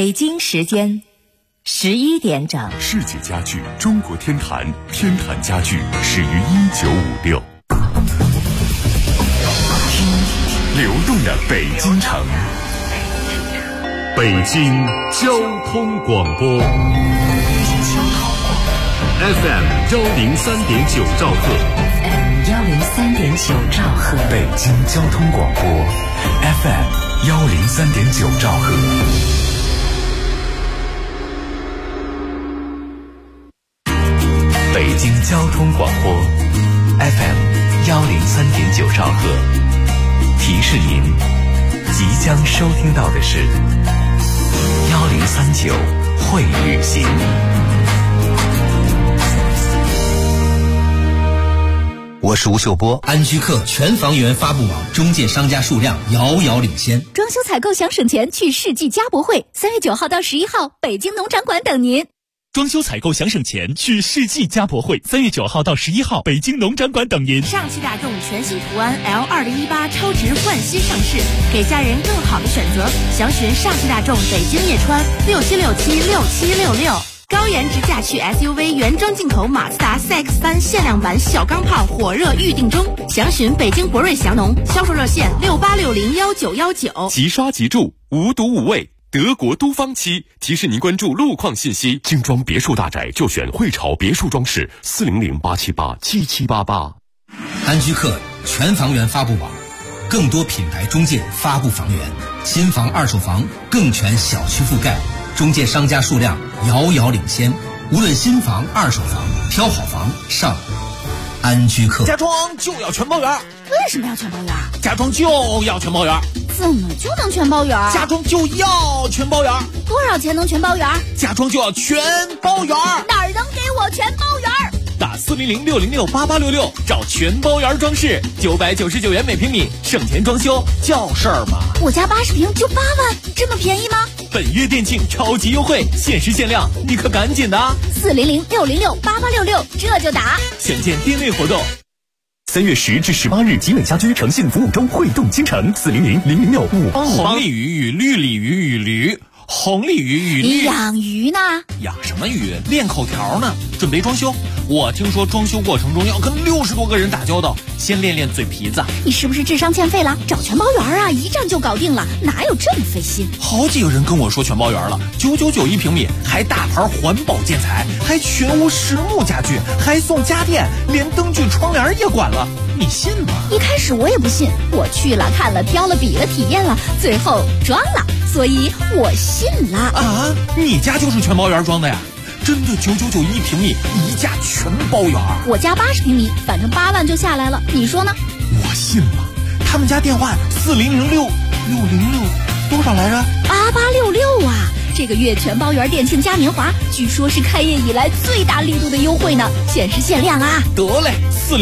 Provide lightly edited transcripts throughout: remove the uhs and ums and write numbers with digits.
北京时间11点整。 世纪家具中国天坛，天坛家具始于1956。听流动的北京城，北京交通广播 FM103.9兆赫 103.9兆赫， 北京交通广播 FM103.9兆赫。北京交通广播 FM103.9兆赫，提示您即将收听到的是1039会旅行。 我是吴秀波。 安居客全房源发布网，中介商家数量遥遥领先。 装修采购想省钱，去世纪家博会，3月9号到11号，北京农展馆等您。 装修采购想省钱，去世纪家博会，3月9号到11号，北京农展馆等您。 上汽大众全新途安 L2018超值换新上市，给家人更好的选择。详询上汽大众北京叶川67676766。高颜值驾趣 SUV 原装进口马自达 CX-3 限量版小钢炮火热预定中，详询北京博瑞祥农，销售热线68601919。 即刷即住，无毒无畏。德国都方期提示您关注路况信息。精装别墅大宅就选汇潮别墅装饰，400-878-7788。 安居客全房源发布网，更多品牌中介发布房源，新房二手房更全小区覆盖，中介商家数量遥遥领先。无论新房二手房，挑好房上安居客。 家装就要全包圆。 为什么要全包圆？ 家装就要全包圆。 怎么就能全包圆？ 家装就要全包圆。 多少钱能全包圆？ 家装就要全包圆。 哪儿能给我全包圆？ 打400-606-8866找全包圆装饰，999元每平米，省钱装修叫事儿嘛。 我家80平就8万，这么便宜吗？ 本月店庆超级优惠，限时限量，你可赶紧的 ！400-606-8866，这就打。 选见店内活动。 3月10至18日，集美家居诚信服务周汇动京城，400-006-5858。 红鲤鱼与绿鲤鱼与驴，红鲤鱼与绿。 你养鱼呢？ 养什么鱼？练口条呢。准备装修，我听说装修过程中要跟60多个人打交道，先练练嘴皮子。 你是不是智商欠费了？找全包圆啊，一站就搞定了，哪有这么费心？ 好几个人跟我说全包圆了，999一平米，还大牌环保建材，还全屋实木家具，还送家电，连灯具窗帘也管了，你信吗？ 一开始我也不信，我去了看了挑了比了体验了，最后装了，所以我信了。 啊，你家就是全包圆装的呀？真的999一平米，一价全包圆。 我家80平米，反正8万就下来了，你说呢？ 我信了。他们家电话4006606多少来着 ？8866啊！这个月全包圆店庆嘉年华，据说是开业以来最大力度的优惠呢，限时限量啊！ 得嘞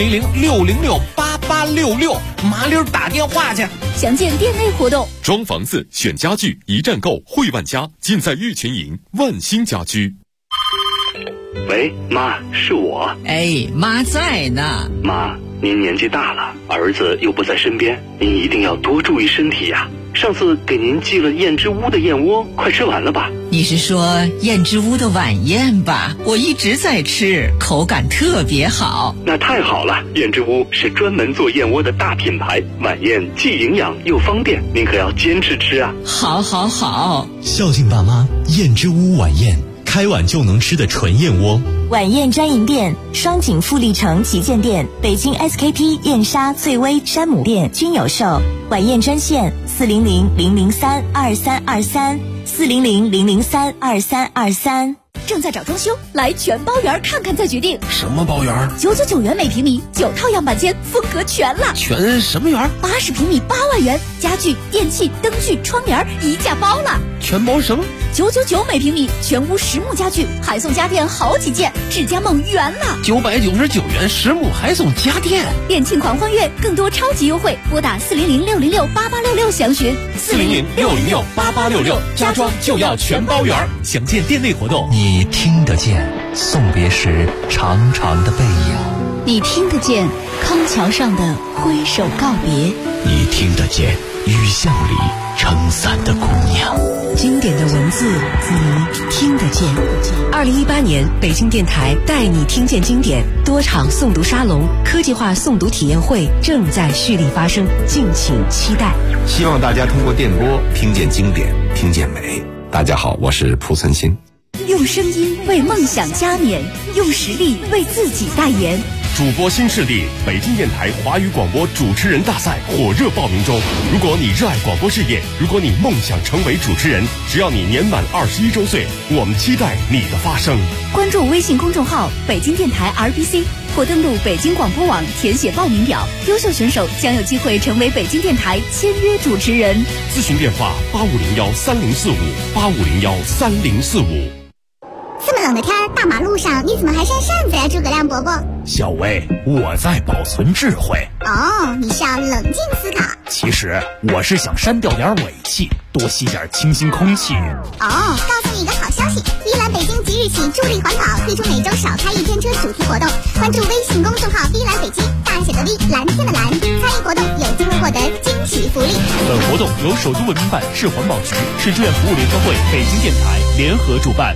，400-606-8866，麻溜打电话去。 详见店内活动。 装房子选家具，一站购汇万家，尽在玉泉营万兴家居。 喂，妈，是我。 哎，妈在呢。 妈，您年纪大了，儿子又不在身边，您一定要多注意身体呀。上次给您寄了燕之屋的燕窝，快吃完了吧？ 你是说燕之屋的晚宴吧？我一直在吃，口感特别好。 那太好了，燕之屋是专门做燕窝的大品牌，晚宴既营养又方便，您可要坚持吃啊。 好好好， 孝敬爸妈，燕之屋晚宴，开碗就能吃的纯燕窝。 晚宴专营店：双井富力城旗舰店、北京 SKP 燕莎、翠微、山姆店均有售。晚宴专线400-003-2323，400-003-2323。 正在找装修，来全包圆看看再决定。 什么包圆 ？999元每平米，9套样板间，风格全了。 全什么圆 ？80平米8万元，家具、电器、灯具、窗帘一价包了。 全包什么 ？999每平米，全屋实木家具，还送家电好几件，智家梦圆了。 999元实木还送家电， 店庆狂欢月，更多超级优惠，拨打400-606-8866详询。 400-606-8866，家装就要全包圆。详见店内活动。 你听得见送别时长长的背影， 你听得见康桥上的挥手告别， 你听得见雨巷里撑伞的姑娘。 经典的文字你听得见。2018年北京电台带你听见经典多场诵读沙龙、科技化诵读体验会正在蓄力发生，敬请期待。 希望大家通过电波听见经典，听见美。大家好，我是蒲存昕。 用声音为梦想加冕，用实力为自己代言。 主播新势力北京电台华语广播主持人大赛火热报名中。如果你热爱广播事业，如果你梦想成为主持人，只要你年满21周岁，我们期待你的发声。 关注微信公众号北京电台 RBC 或登录北京广播网填写报名表，优秀选手将有机会成为北京电台签约主持人。 咨询电话8501304585013045。 这么冷的天，大马路上你怎么还扇扇子呀，诸葛亮伯伯？ 小薇，我在保存智慧。 哦，你是要冷静思考。 其实我是想删掉点尾气，多吸点清新空气。 哦，告诉你一个好消息，依兰北京即日起助力环保，推出每周少开一天车主题活动。关注微信公众号依兰北京，大写的 V， 蓝天的蓝，参与活动有机会获得惊喜福利。 本活动由首都文明办、市环保局、市志愿服务联合会、北京电台联合主办。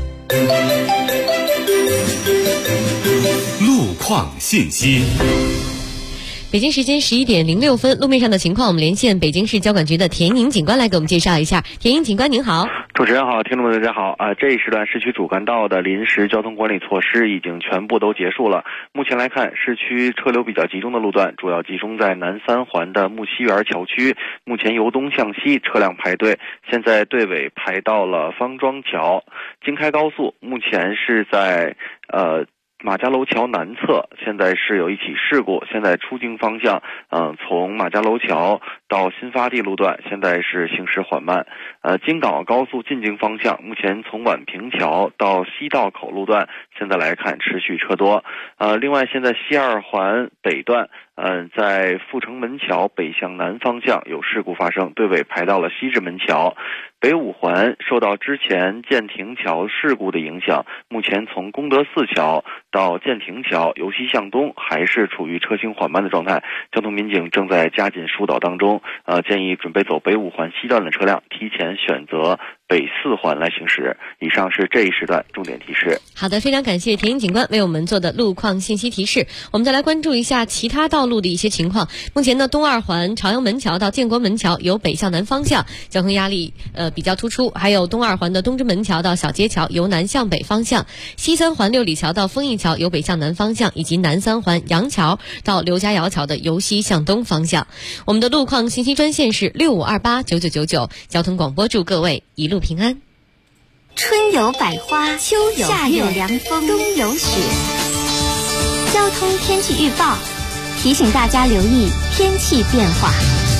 路况信息。 北京时间11点06分，路面上的情况，我们连线北京市交管局的田颖警官来给我们介绍一下。田颖警官您好。 主持人好，听众们大家好这一时段市区主干道的临时交通管理措施已经全部都结束了。目前来看，市区车流比较集中的路段主要集中在南三环的木樨园桥区，目前由东向西车辆排队，现在队尾排到了方庄桥。京开高速目前是在马家楼桥南侧，现在是有一起事故，现在出京方向从马家楼桥到新发地路段现在是行驶缓慢。京港澳高速进京方向目前从宛平桥到西道口路段现在来看持续车多。另外现在西二环北段在阜成门桥北向南方向有事故发生，队尾排到了西直门桥。北五环受到之前建亭桥事故的影响，目前从功德寺桥到建亭桥由西向东还是处于车行缓慢的状态，交通民警正在加紧疏导当中。建议准备走北五环西段的车辆提前选择北四环来行驶。以上是这一时段重点提示。 好的，非常感谢田颖警官为我们做的路况信息提示。我们再来关注一下其他道路的一些情况。目前呢，东二环朝阳门桥到建国门桥由北向南方向交通压力比较突出，还有东二环的东直门桥到小街桥由南向北方向，西三环六里桥到丰益桥由北向南方向，以及南三环杨桥到刘家窑桥的由西向东方向。我们的路况信息专线是65289999，交通广播祝各位一路平安。 春有百花，秋有夏有凉风，冬有雪。交通天气预报提醒大家留意天气变化。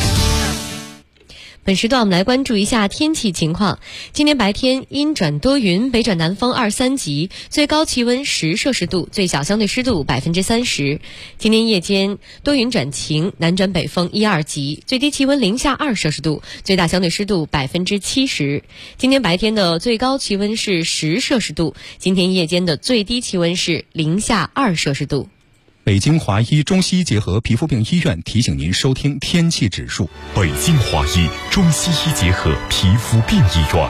本时段我们来关注一下天气情况。今天白天阴转多云，北转南风2、3级，最高气温10摄氏度，最小相对湿度30%。今天夜间多云转晴，南转北风1、2级，最低气温零下2摄氏度，最大相对湿度70%。今天白天的最高气温是10摄氏度，今天夜间的最低气温是零下2摄氏度。 北京华医中西医结合皮肤病医院提醒您收听天气指数。 北京华医中西医结合皮肤病医院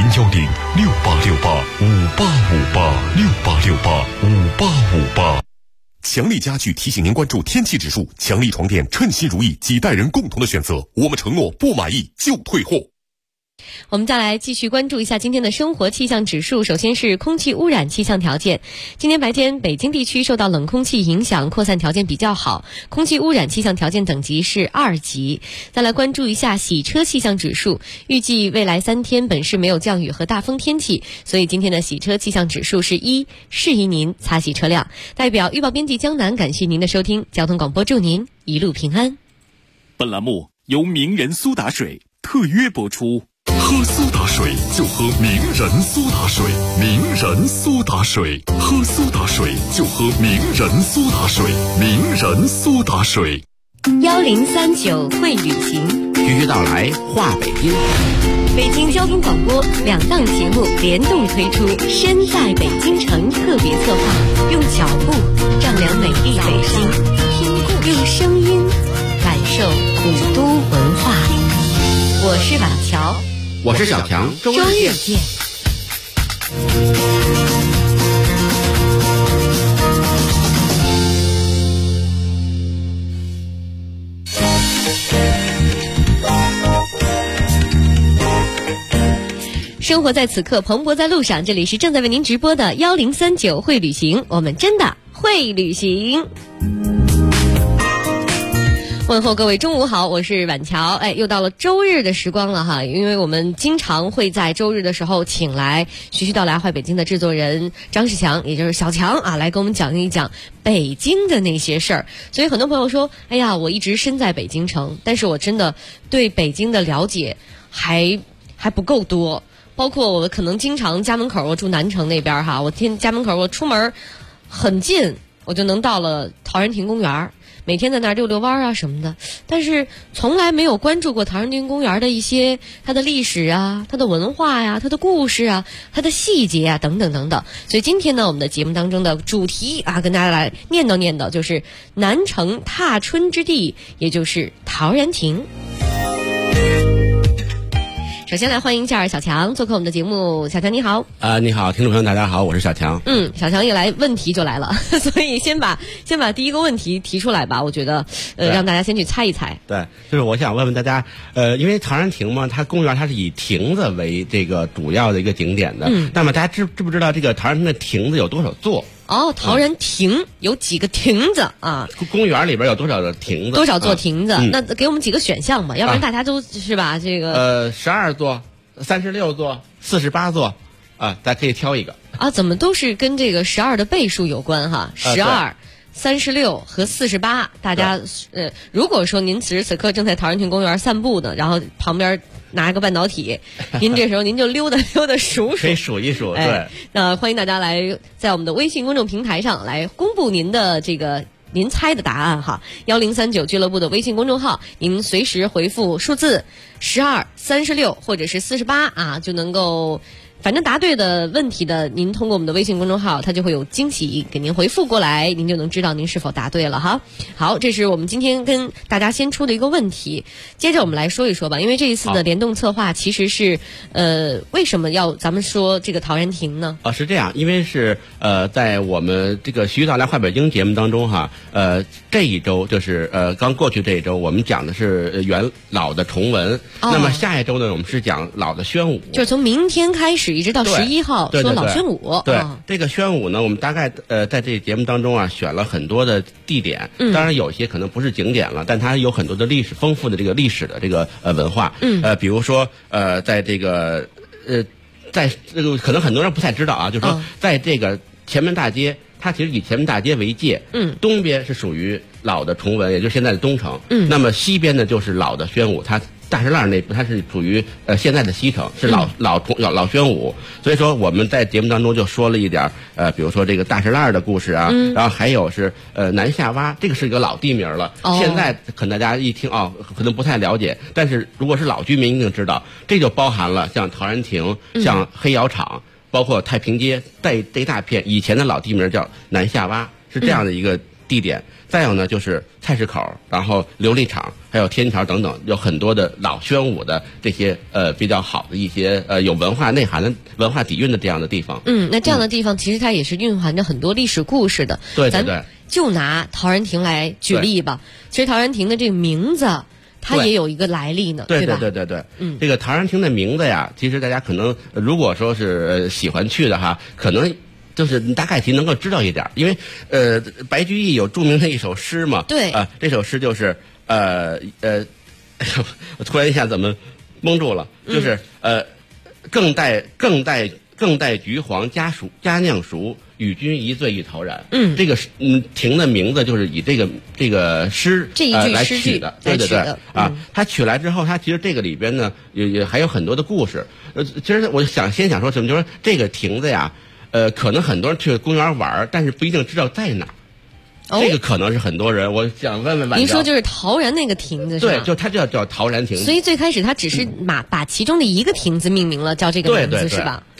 ，0106868585858，6885858。强力家具提醒您关注天气指数，强力床垫称心如意，几代人共同的选择。我们承诺不满意就退货。 我们再来继续关注一下今天的生活气象指数。首先是空气污染气象条件。今天白天北京地区受到冷空气影响，扩散条件比较好，空气污染气象条件等级是2级。再来关注一下洗车气象指数。预计未来3天本市没有降雨和大风天气，所以今天的洗车气象指数是1，适宜您擦洗车辆。代表预报编辑江南感谢您的收听，交通广播祝您一路平安。 本栏目由名人苏打水特约播出。喝苏打水就喝名人苏打水，名人苏打水，喝苏打水就喝名人苏打水，名人苏打水。 1039会旅行， 预约到来话北京。 北京交通广播2档节目联动推出身在北京城特别策划，用脚步丈量美丽北京，用声音感受古都文化。我是瓦乔。 我是小强， 周日见。生活在此刻，蓬勃在路上。这里是正在为您直播的1039会旅行，我们真的会旅行。问候各位中午好，我是婉乔。又到了周日的时光了哈，因为我们经常会在周日的时候请来徐徐到来坏北京的制作人张世强，也就是小强啊，来跟我们讲一讲北京的那些事儿。所以很多朋友说，哎呀，我一直身在北京城，但是我真的对北京的了解还不够多。包括我可能经常家门口，我住南城那边哈，我家门口我出门很近，我就能到了陶然亭公园，每天在那儿溜溜弯啊什么的，但是从来没有关注过陶然亭公园的一些它的历史啊、它的文化呀、它的故事啊、它的细节啊等等等等。所以今天呢，我们的节目当中的主题啊，跟大家来念叨，就是南城踏春之地，也就是陶然亭。首先来欢迎一下小强做客我们的节目。小强你好。 你好，听众朋友大家好，我是小强。 小强一来问题就来了，所以先把第一个问题提出来吧，我觉得让大家先去猜一猜。 对，就是我想问问大家，因为陶然亭嘛，它公园它是以亭子为这个主要的一个景点的。那么大家知不知道这个陶然亭的亭子有多少座？ 陶然亭有几个亭子啊？ 公园里边有多少个亭子？ 多少座亭子？那给我们几个选项吧，要不然大家都是吧？这个 12座、36座、48座啊，大家可以挑一个啊。怎么都是跟这个12的倍数有关哈？12、36和48，大家如果说您此时此刻正在陶然亭公园散步呢，然后旁边拿个半导体，您这时候您就溜达数， 可以数一数。对， 那欢迎大家来在我们的微信公众平台上来公布您的这个您猜的答案哈，1039俱乐部的微信公众号，您随时回复数字12、36或者是48啊，就能够。反正答对的问题的，您通过我们的微信公众号，它就会有惊喜给您回复过来，您就能知道您是否答对了哈。好，这是我们今天跟大家先出的一个问题，接着我们来说一说吧。因为这一次的联动策划其实是为什么要咱们说这个陶然亭呢？ 是这样，因为是在我们这个徐徐到来坏北京节目当中哈，这一周就是刚过去这一周，我们讲的是元老的重文，那么下一周呢，我们是讲老的宣武， 就是从明天开始。一直到11号说老宣武。 对，这个宣武呢，我们大概在这节目当中啊，选了很多的地点，当然有些可能不是景点了，但它有很多的丰富的这个历史的这个文化。比如说在这个在这个可能很多人不太知道啊，就是说在这个前门大街，它其实以前门大街为界，东边是属于老的崇文，也就是现在的东城，那么西边呢就是老的宣武，它大石栏那它是属于现在的西城，是老宣武。所以说我们在节目当中就说了一点比如说这个大石栏的故事啊，然后还有是南下洼，这个是一个老地名了，现在可能大家一听可能不太了解，但是如果是老居民一定知道，这就包含了像陶然亭、像黑窑厂，包括太平街，这一大片以前的老地名叫南下洼，是这样的一个地点。再有呢，就是菜市口，然后琉璃厂，还有天桥等等，有很多的老宣武的这些比较好的一些有文化内涵的文化底蕴的这样的地方。 那这样的地方其实它也是蕴含着很多历史故事的。 对对对， 咱就拿陶然亭来举例吧。其实陶然亭的这个名字，它也有一个来历呢， 对吧？ 对。这个陶然亭的名字呀，其实大家可能如果说是喜欢去的哈，可能。就是你大概其能够知道一点，因为白居易有著名的一首诗嘛， 对， 这首诗就是我突然一下怎么蒙住了，就是更待橘黄佳酿熟，与君一醉一陶然。这个亭的名字就是以这个诗这一句来取的，对他取来之后，他其实这个里边呢也还有很多的故事。其实我先想说什么，就是说这个亭子呀。可能很多人去公园玩，但是不一定知道在哪。这个可能是很多人，我想问问。 您说就是陶然那个亭子是吧？ 对，就它叫陶然亭。 所以最开始它只是把其中的一个亭子命名了，叫这个名字是吧？ 对。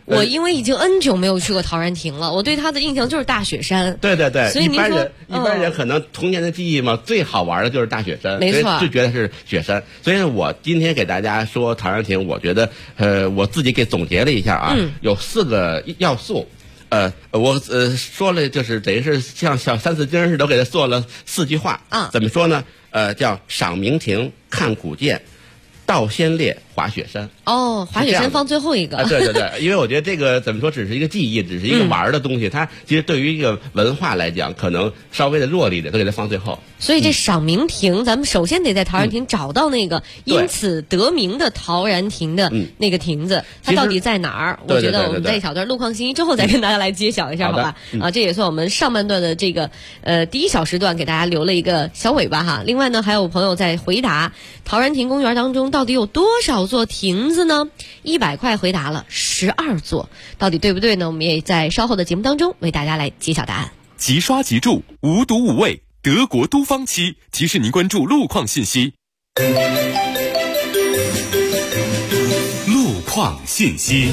我因为已经 N 久没有去过陶然亭了，我对它的印象就是大雪山。 对对对， 所以一般人可能童年的记忆嘛，最好玩的就是大雪山， 没错， 就觉得是雪山。所以我今天给大家说陶然亭，我觉得我自己给总结了一下啊，有4个要素。我说了，就是等于是像小三字经似的，我给他做了4句话啊。 怎么说呢？叫赏明亭，看古建，到先烈，滑雪山。 哦，滑雪山放最后一个。 对对对，因为我觉得这个怎么说，只是一个记忆，只是一个玩的东西，它其实对于一个文化来讲，可能稍微的弱了一点，都给它放最后。 所以这赏明亭，咱们首先得在陶然亭找到那个因此得名的陶然亭的那个亭子，它到底在哪儿？我觉得我们在一小段路况信息之后再跟大家来揭晓一下，好吧？啊，这也算我们上半段的这个第1小时段给大家留了一个小尾巴哈。另外呢，还有朋友在回答陶然亭公园当中到底有多少座亭子呢？100块回答了12座，到底对不对呢？我们也在稍后的节目当中为大家来揭晓答案。 即刷即住，无毒无味，德国都方漆提示您关注路况信息。路况信息。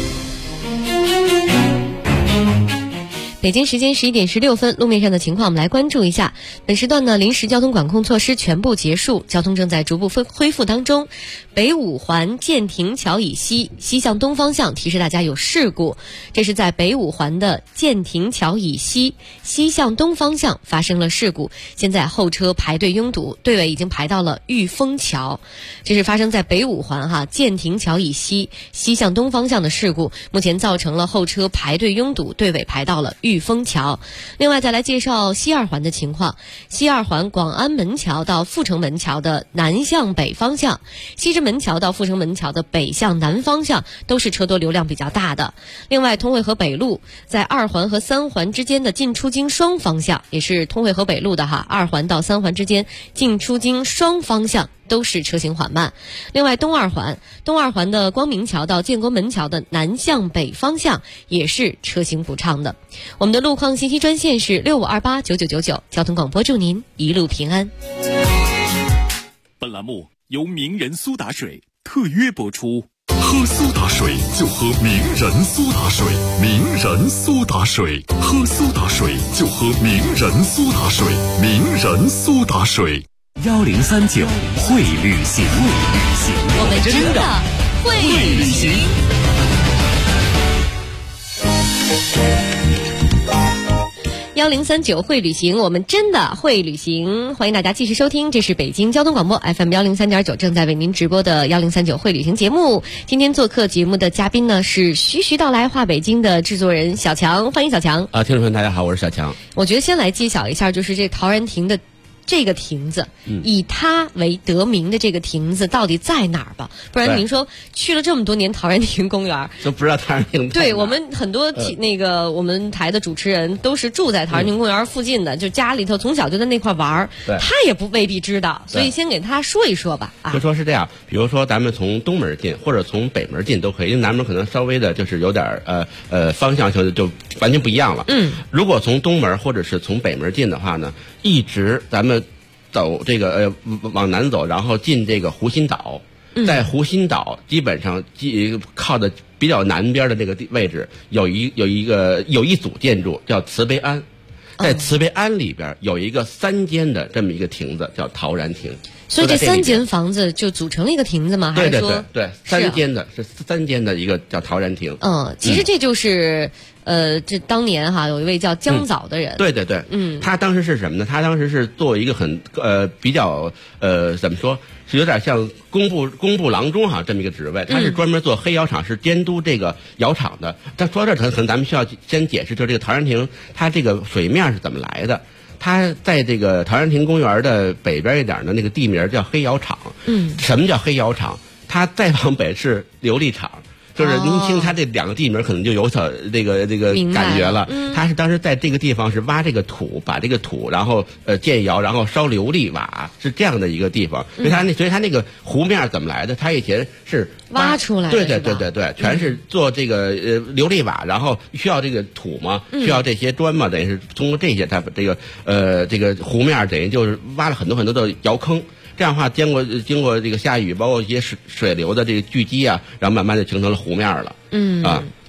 北京时间11点16分，路面上的情况我们来关注一下。本时段呢，临时交通管控措施全部结束，交通正在逐步恢复当中。北五环建亭桥以西向东方向提示大家有事故，这是在北五环的建亭桥以西向东方向发生了事故，现在后车排队拥堵，队尾已经排到了玉峰桥。这是发生在北五环建亭桥以西向东方向的事故，目前造成了后车排队拥堵，队尾排到了玉峰桥。另外再来介绍西二环的情况，西二环广安门桥到阜成门桥的南向北方向，西直门桥到阜成门桥的北向南方向都是车多流量比较大的。另外通惠河北路在2环和3环之间的进出京双方向，也是通惠河北路的2环到3环之间进出京双方向都是车行缓慢。另外东二环的光明桥到建国门桥的南向北方向也是车行不畅的。我们的路况信息专线是65289999，交通广播祝您一路平安。 本栏目由名人苏打水特约播出。喝苏打水就喝名人苏打水，名人苏打水，喝苏打水就喝名人苏打水，名人苏打水。1039会旅行， 我们真的会旅行。1039会旅行，我们真的会旅行。欢迎大家继续收听，这是北京交通广播 FM103.9 正在为您直播的1039会旅行节目。今天做客节目的嘉宾呢是徐徐到来话北京的制作人小强，欢迎小强。 听众朋友大家好，我是小强。 我觉得先来揭晓一下，就是这陶然亭的这个亭子，以它为得名的这个亭子到底在哪儿吧？不然您说去了这么多年陶然亭公园都不知道陶然亭。 对，我们很多我们台的主持人都是住在陶然亭公园附近的，就家里头从小就在那块玩，他也未必知道，所以先给他说一说吧。 就说是这样，比如说咱们从东门进或者从北门进都可以，因为南门可能稍微的就是有点方向性就完全不一样了。如果从东门或者是从北门进的话呢，一直咱们走这个往南走，然后进这个湖心岛，在湖心岛基本上靠的比较南边的这个位置，有一组建筑叫慈悲庵，在慈悲庵里边有一个3间的这么一个亭子叫陶然亭。 所以这3间房子就组成了一个亭子吗？还是说对3间的是3间的一个叫陶然亭。 其实这就是这当年有一位叫姜枣的人。 对，他当时是什么呢？他当时是作为一个很比较怎么说，是有点像工部郎中这么一个职位。他是专门做黑窑厂，是监督这个窑厂的。但说到这可能咱们需要先解释，就是这个陶然亭它这个水面是怎么来的。它在这个陶然亭公园的北边一点的那个地名叫黑窑厂。什么叫黑窑厂？它再往北是琉璃厂。就是您听它这2个地名可能就有所这个感觉了。它是当时在这个地方是挖这个土，把这个土然后建窑，然后烧琉璃瓦，是这样的一个地方。所以它那个湖面怎么来的？它以前是挖出来的。 对，全是做这个琉璃瓦，然后需要这个土嘛，需要这些砖嘛，等于是通过这些，它把这个湖面等于就是挖了很多很多的窑坑。这样的话，经过这个下雨，包括一些水流的这个聚集啊，然后慢慢就形成了湖面了。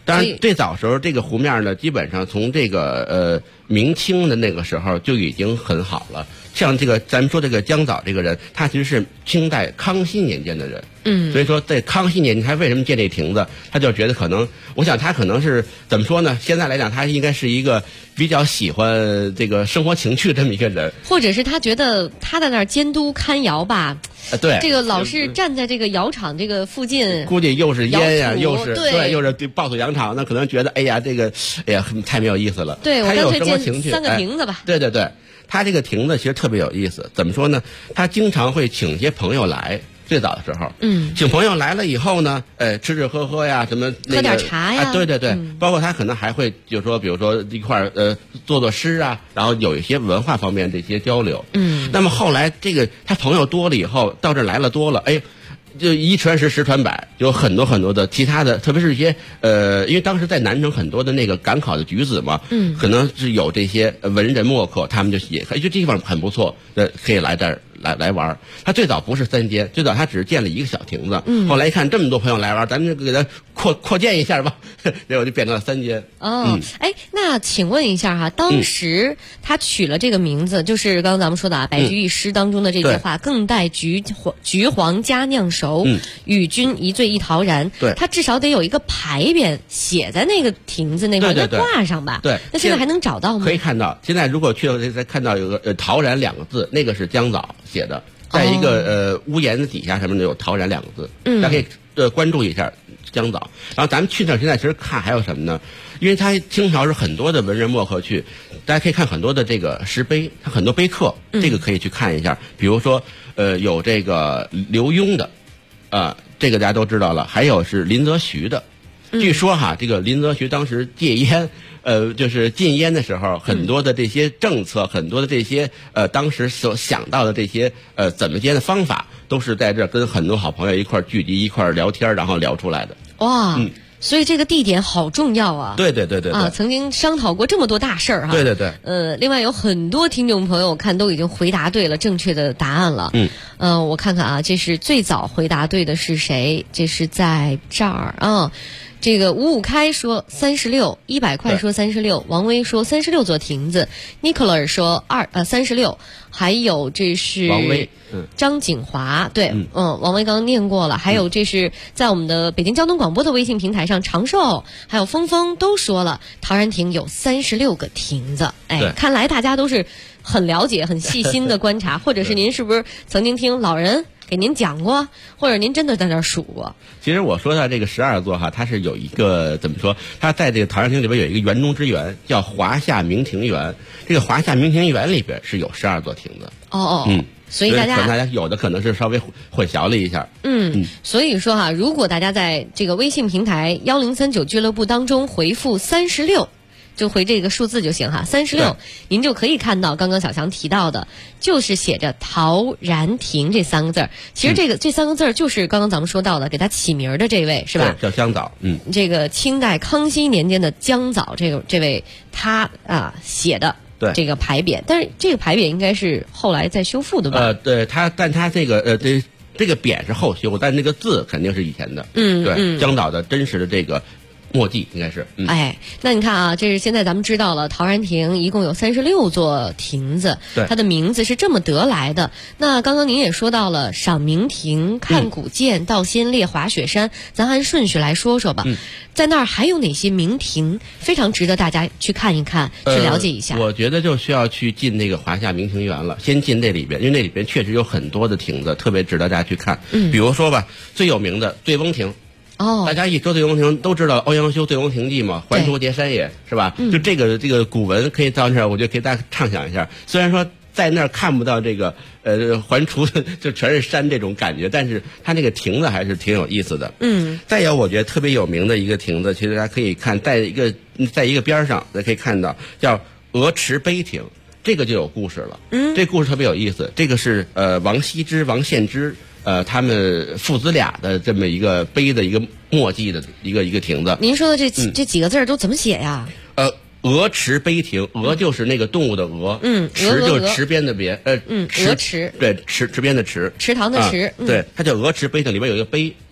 当然，最早时候这个湖面呢，基本上从这个明清的那个时候就已经很好了。像这个咱们说这个姜藻这个人，他其实是清代康熙年间的人。所以说在康熙年间，他为什么建这亭子？他就觉得可能，我想他可能是怎么说呢？现在来讲，他应该是一个比较喜欢这个生活情趣这么一个人， 或者是他觉得他在那儿监督看窑吧。 对， 这个老是站在这个窑厂这个附近， 估计又是烟呀，又是对， 又是抱土养厂，那可能觉得哎呀，这个哎呀太没有意思了。 对，我干脆建3个亭子吧。 对对对，他这个亭子其实特别有意思，怎么说呢？他经常会请一些朋友来。最早的时候，请朋友来了以后呢，吃吃喝喝呀，什么喝点茶呀， 对对对，包括他可能还会就是说，比如说一块作诗啊，然后有一些文化方面的一些交流。那么后来这个他朋友多了以后，到这来了多了，哎。就一传十，十传百，有很多很多的其他的，特别是一些因为当时在南城很多的那个赶考的举子嘛，可能是有这些文人墨客，他们就也就这地方很不错，可以来这儿来玩。他最早不是3间，最早他只是建了一个小亭子，后来一看这么多朋友来玩，咱们就给他扩建一下吧，结果就变成了3间。 哎，那请问一下哈，当时他取了这个名字，就是刚刚咱们说的啊，《白居易诗》当中的这句话，更待橘黄佳酿熟，与君一醉一陶然。 对， 他至少得有一个牌匾写在那个亭子那块，再挂上吧。 对， 那现在还能找到吗？ 可以看到，现在如果去了再看到有个陶然2个字，那个是姜藻写的，在一个屋檐的底下上面有陶然2个字，大家可以关注一下姜藻。然后咱们去那儿现在其实看还有什么呢？因为它清朝是很多的文人墨客去，大家可以看很多的这个石碑，它很多碑刻，这个可以去看一下。比如说有这个刘墉的，这个大家都知道了，还有是林则徐的。据说哈，这个林则徐当时戒烟，就是禁烟的时候，很多的这些政策，很多的这些当时所想到的这些怎么戒的方法，都是在这跟很多好朋友一块聚集，一块聊天，然后聊出来的。 哇，所以这个地点好重要啊！ 对对对对啊，曾经商讨过这么多大事儿哈。 对对对。 另外有很多听众朋友我看都已经回答对了正确的答案了。我看看啊，这是最早回答对的是谁？这是在这儿啊。这个55开说36，100块说36，王威说36座亭子，Nicola 说36，还有这是王威， 张景华，对，王威刚刚念过了，还有这是在我们的北京交通广播的微信平台上，长寿还有峰峰都说了，陶然亭有36个亭子，哎，看来大家都是很了解、很细心的观察，或者是您是不是曾经听老人给您讲过，或者您真的在那儿数过？ 其实我说的这个12座哈，它是有一个怎么说？它在这个陶然亭里边有一个园中之园，叫华夏明庭园。这个华夏明庭园里边是有12座亭子。 所以大家有的可能是稍微混淆了一下。 所以说哈，如果大家在这个微信平台1039俱乐部当中回复36。就回这个数字就行哈，36，您就可以看到刚刚小强提到的，就是写着陶然亭这3个字儿。其实这3个字儿就是刚刚咱们说到的，给他起名的这位是吧？ 叫姜藻。 这个清代康熙年间的姜藻，这位他写的这个牌匾，但是这个牌匾应该是后来再修复的吧？ 对，但他这个这个匾是后修，但那个字肯定是以前的。对，姜藻的真实的这个墨迹应该是。 那你看啊，这是现在咱们知道了，陶然亭一共有36座亭子，它的名字是这么得来的。那刚刚您也说到了赏明亭、看古建、到先列滑雪山，咱按顺序来说说吧。在那儿还有哪些名亭非常值得大家去看一看，去了解一下？ 我觉得就需要去进那个华夏明庭园了，先进那里边，因为那里边确实有很多的亭子，特别值得大家去看。比如说吧，最有名的醉翁亭。大家一说醉翁亭都知道欧阳修《醉翁亭记》嘛，还滁结山也是吧？就这个古文可以到那儿，我觉得可以大家畅想一下。虽然说在那儿看不到这个还滁就全是山这种感觉，但是它那个亭子还是挺有意思的。再有我觉得特别有名的一个亭子，其实大家可以看，在一个边上，大家可以看到叫鹅池碑亭，这个就有故事了。这故事特别有意思，这个是王羲之、王献之。他们父子俩的这么一个碑的一个墨迹的一个亭子。您说的这几个字都怎么写呀？ 鹅池碑亭，鹅就是那个动物的鹅，池就是池边的边， 鹅池， 对，池边的池， 池塘的池， 对，它叫鹅池碑亭，里边有一个碑，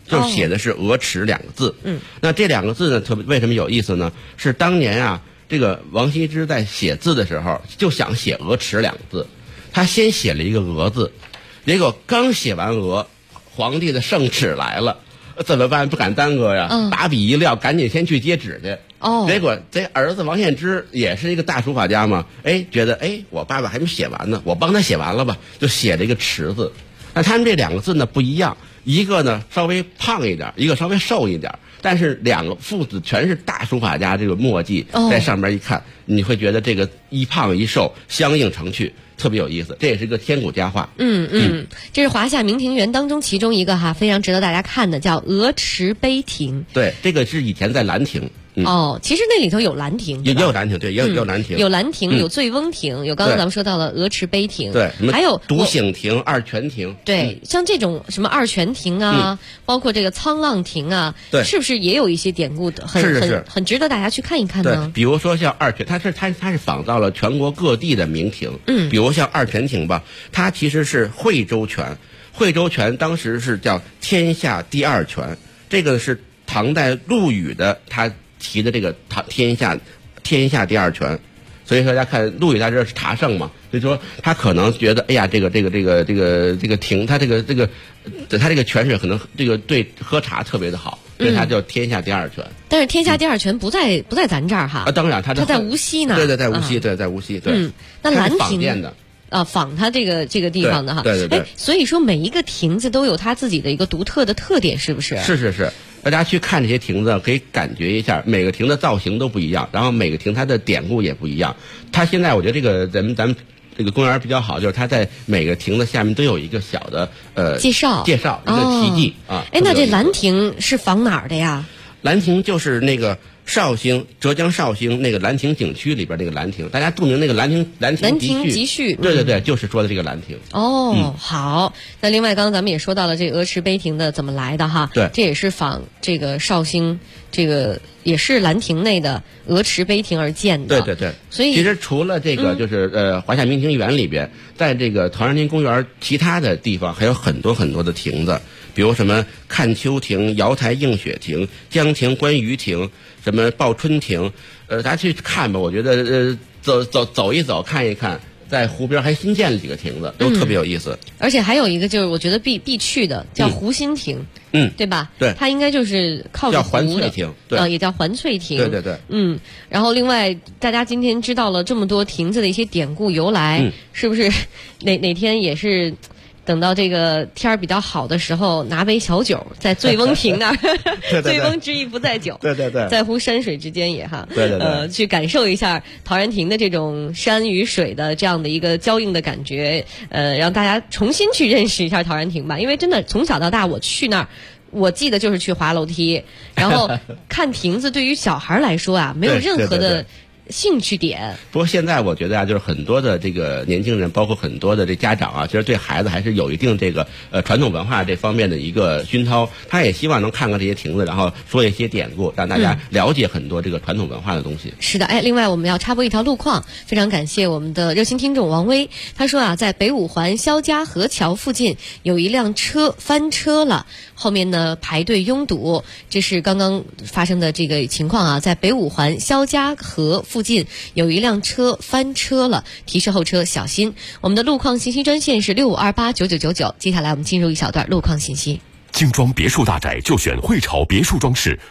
就写的是鹅池2个字。那这2个字呢，为什么有意思呢？是当年啊，这个王羲之在写字的时候就想写鹅池2个字，他先写了一个鹅字，结果刚写完鹅，皇帝的圣旨来了。怎么办？不敢耽搁呀，把笔一撂，赶紧先去接旨去。结果这儿子王献之也是一个大书法家嘛，觉得我爸爸还没写完呢，我帮他写完了吧，就写了一个池字。那他们这2个字呢不一样，一个呢稍微胖一点，一个稍微瘦一点，但是2个父子全是大书法家这个墨迹，在上面一看，你会觉得这个一胖一瘦相映成趣。特别有意思，这也是个千古佳话。 这是华夏明庭园当中其中一个非常值得大家看的，叫鹅池碑亭。 对，这个是以前在兰亭。 其实那里头有兰亭， 也有兰亭，对，也有兰亭， 有兰亭，有醉翁亭，有刚刚咱们说到了鹅池碑亭， 对， 还有独醒亭、二泉亭， 对，像这种什么二泉亭啊，包括这个沧浪亭啊， 对， 是不是也有一些典故的，很值得大家去看一看呢？ 对，比如说像二泉，它是仿造了全国各地的名亭，比如像二泉亭吧，它其实是惠州泉，惠州泉当时是叫天下第2泉，这个是唐代陆羽的他提的这个天下第2泉，所以说大家看陆羽他这是茶圣嘛，所以说他可能觉得这个亭，他这个泉水可能这个对喝茶特别的好，所以他叫天下第2泉。 但是天下第2泉不在咱这儿哈。 当然他在无锡呢。 对，在无锡，对，在无锡，对。 那兰亭仿建的。 仿它这个地方的哈。 对。 所以说每一个亭子都有它自己的一个独特的特点，是不是？ 是。大家去看这些亭子，可以感觉一下，每个亭的造型都不一样，然后每个亭它的典故也不一样。它现在我觉得这个咱们这个公园比较好，就是它在每个亭子下面都有一个小的介绍一个题记啊。 那这兰亭是仿哪儿的呀？ 兰亭就是那个浙江绍兴那个兰亭景区里边那个兰亭，大家著名那个兰亭集序。对，就是说的这个兰亭。 好。那另外刚刚咱们也说到了这个鹅池碑亭的怎么来的哈。 对， 这也是仿这个绍兴这个也是兰亭内的鹅池碑亭而建的。 对。 所以其实除了这个就是华夏明庭园里边，在这个陶然亭公园其他的地方还有很多很多的亭子，比如什么看秋亭、瑶台映雪亭、江亭观鱼亭，什么报春亭，大家去看吧。我觉得走一走看一看，在湖边还新建了几个亭子，都特别有意思。 而且还有一个就是我觉得必去的叫湖心亭，对吧？ 对， 它应该就是靠着湖的， 叫环翠亭，对， 也叫环翠亭。 对。 然后另外大家今天知道了这么多亭子的一些典故由来，是不是哪天也是？等到这个天儿比较好的时候，拿杯小酒在醉翁亭那儿，醉翁之意不在酒， 对， 在乎山水之间也哈， 对， 去感受一下陶然亭的这种山与水的这样的一个交映的感觉，让大家重新去认识一下陶然亭吧。因为真的从小到大我去那儿，我记得就是去滑楼梯，然后看亭子，对于小孩来说啊，没有任何的兴趣点。 不过现在我觉得就是很多的这个年轻人，包括很多的这家长其实对孩子还是有一定这个传统文化这方面的一个熏陶。他也希望能看看这些亭子，然后说一些典故，让大家了解很多这个传统文化的东西。 是的，另外我们要插播一条路况，非常感谢我们的热心听众王威，他说在北五环肖家河桥附近有一辆车翻车了，后面呢排队拥堵，这是刚刚发生的这个情况在北五环肖家河附近有一辆车翻车了，提示后车小心。我们的路况信息专线是65289999，接下来我们进入一小段路况信息。 精装别墅大宅就选汇潮别墅装饰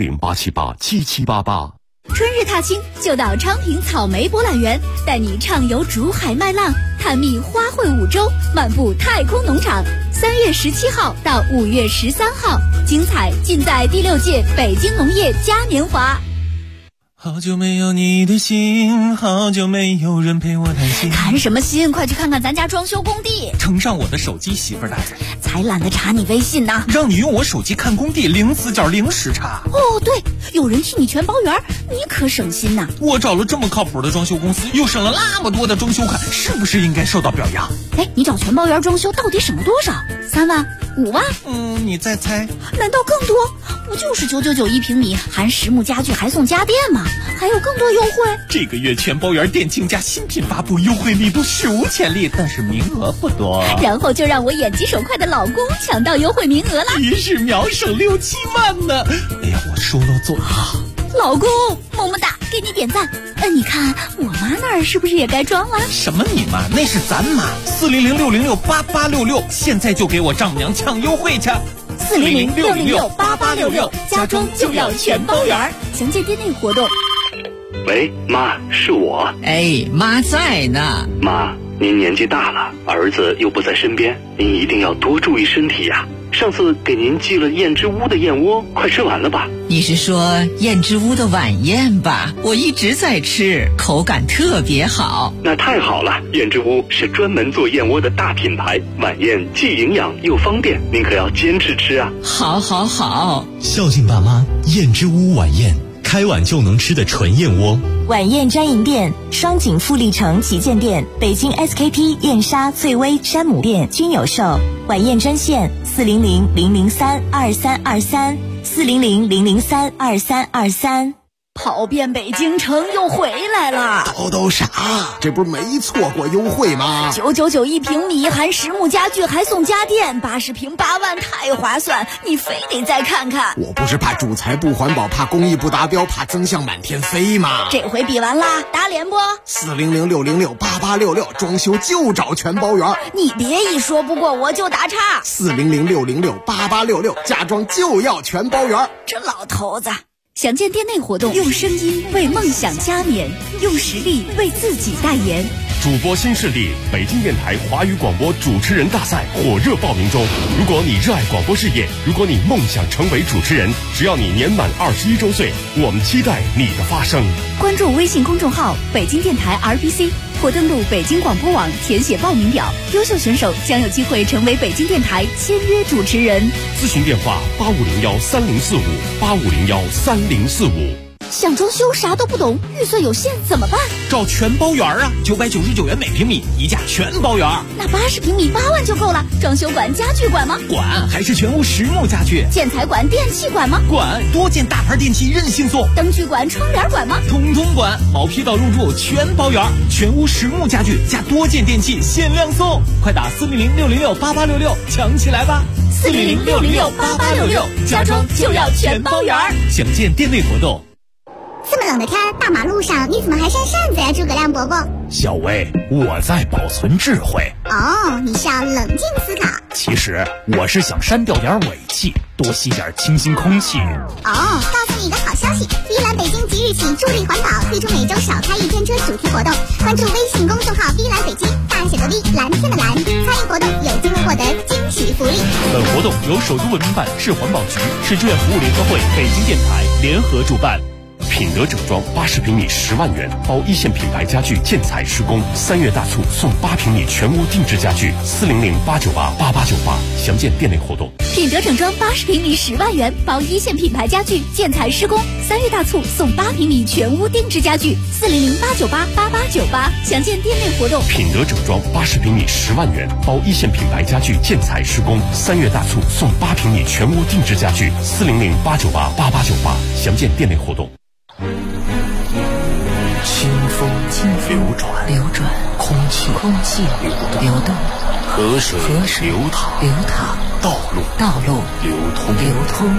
，400-878-7788。 春日踏青就到昌平草莓博览园，带你畅游竹海麦浪，探秘花卉五洲，漫步太空农场。3月17号到5月13号，精彩尽在第6届北京农业嘉年华。 好久没有你的心，好久没有人陪我谈心。 谈什么心？快去看看咱家装修工地。 呈上我的手机，媳妇儿大人。 才懒得查你微信呢。 让你用我手机看工地，零死角零时差。 对，有人替你全包圆，你可省心呐。 我找了这么靠谱的装修公司，又省了那么多的装修款，是不是应该受到表扬？ 你找全包圆装修到底省了多少？3万、5万？ 你再猜？ 难道更多？ 不就是999一平米，含实木家具还送家电吗？还有更多优惠。 这个月全包园店庆家新品发布，优惠力度史无前例，但是名额不多。 然后就让我眼疾手快的老公抢到优惠名额了， 一时秒省6-7万呢！哎呀，我说漏嘴了。 老公，么么哒，给你点赞。你看我妈那儿是不是也该装了？ 什么你妈？那是咱妈。400-606-8866，现在就给我丈母娘抢优惠去。 400-606-8866，家装就要全包圆。详见店内活动。 喂，妈，是我。 哎，妈在呢。 妈，您年纪大了，儿子又不在身边，您一定要多注意身体呀。上次给您寄了燕之屋的燕窝，快吃完了吧？ 你是说燕之屋的晚宴吧？我一直在吃，口感特别好。 那太好了，燕之屋是专门做燕窝的大品牌，晚宴既营养又方便，您可要坚持吃啊！ 好好好， 孝敬爸妈，燕之屋晚宴，开碗就能吃的纯燕窝。 晚宴专营店：双井富力城旗舰店、北京 SKP 燕莎、翠微山姆店均有售。晚宴专线：400-003-2323，400-003-2323。 跑遍北京城又回来了， 都啥？这不是没错过优惠吗 ？999一平米，含实木家具还送家电，80平8万，太划算！你非得再看看。 我不是怕主材不环保，怕工艺不达标，怕增项满天飞吗？ 这回比完啦，打脸不 ？400-606-8866，装修就找全包圆。 你别一说不过我就打岔。 400-606-8866，家装就要全包圆。 这老头子。详见店内活动，用声音为梦想加冕，用实力为自己代言。 主播新势力，北京电台华语广播主持人大赛火热报名中。如果你热爱广播事业，如果你梦想成为主持人，只要你年满21周岁，我们期待你的发声。 关注微信公众号北京电台 RBC， 或登录北京广播网填写报名表，优秀选手将有机会成为北京电台签约主持人。 咨询电话8501-3045，8501-3045。 想装修啥都不懂，预算有限怎么办？ 找全包圆啊，999元每平米，一价全包圆。 那80平米8万就够了。装修管、家具管吗？ 管，还是全屋实木家具。 建材管、电器管吗？ 管，多件大牌电器任性送。 灯具管、窗帘管吗？ 通通管，毛坯到入住全包圆，全屋实木家具加多件电器限量送。快打400-606-8866抢起来吧 ！400-606-8866，家装就要全包圆。 详见店内活动。 这么冷的天，大马路上你怎么还扇扇子呀，诸葛亮伯伯？ 小薇，我在保存智慧。 哦，你是要冷静思考。 其实我是想删掉点尾气，多吸点清新空气。 告诉你一个好消息，依兰北京即日起助力环保，推出每周少开一天车主题活动。关注微信公众号依兰北京，大写的 V， 蓝天的蓝，参与活动有机会获得惊喜福利。 本活动由首都文明办、市环保局、市志愿服务联合会、北京电台联合主办。 品德整装80平米10万元，包一线品牌家具建材施工。3月大促送8平米全屋定制家具，400-898-8898，详见店内活动。 品德整装80平米10万元，包一线品牌家具建材施工。3月大促送8平米全屋定制家具，400-898-8898，详见店内活动。 品德整装80平米10万元，包一线品牌家具建材施工。3月大促送8平米全屋定制家具，400-898-8898，详见店内活动。 清风流转，空气流动，河水流淌，道路流通。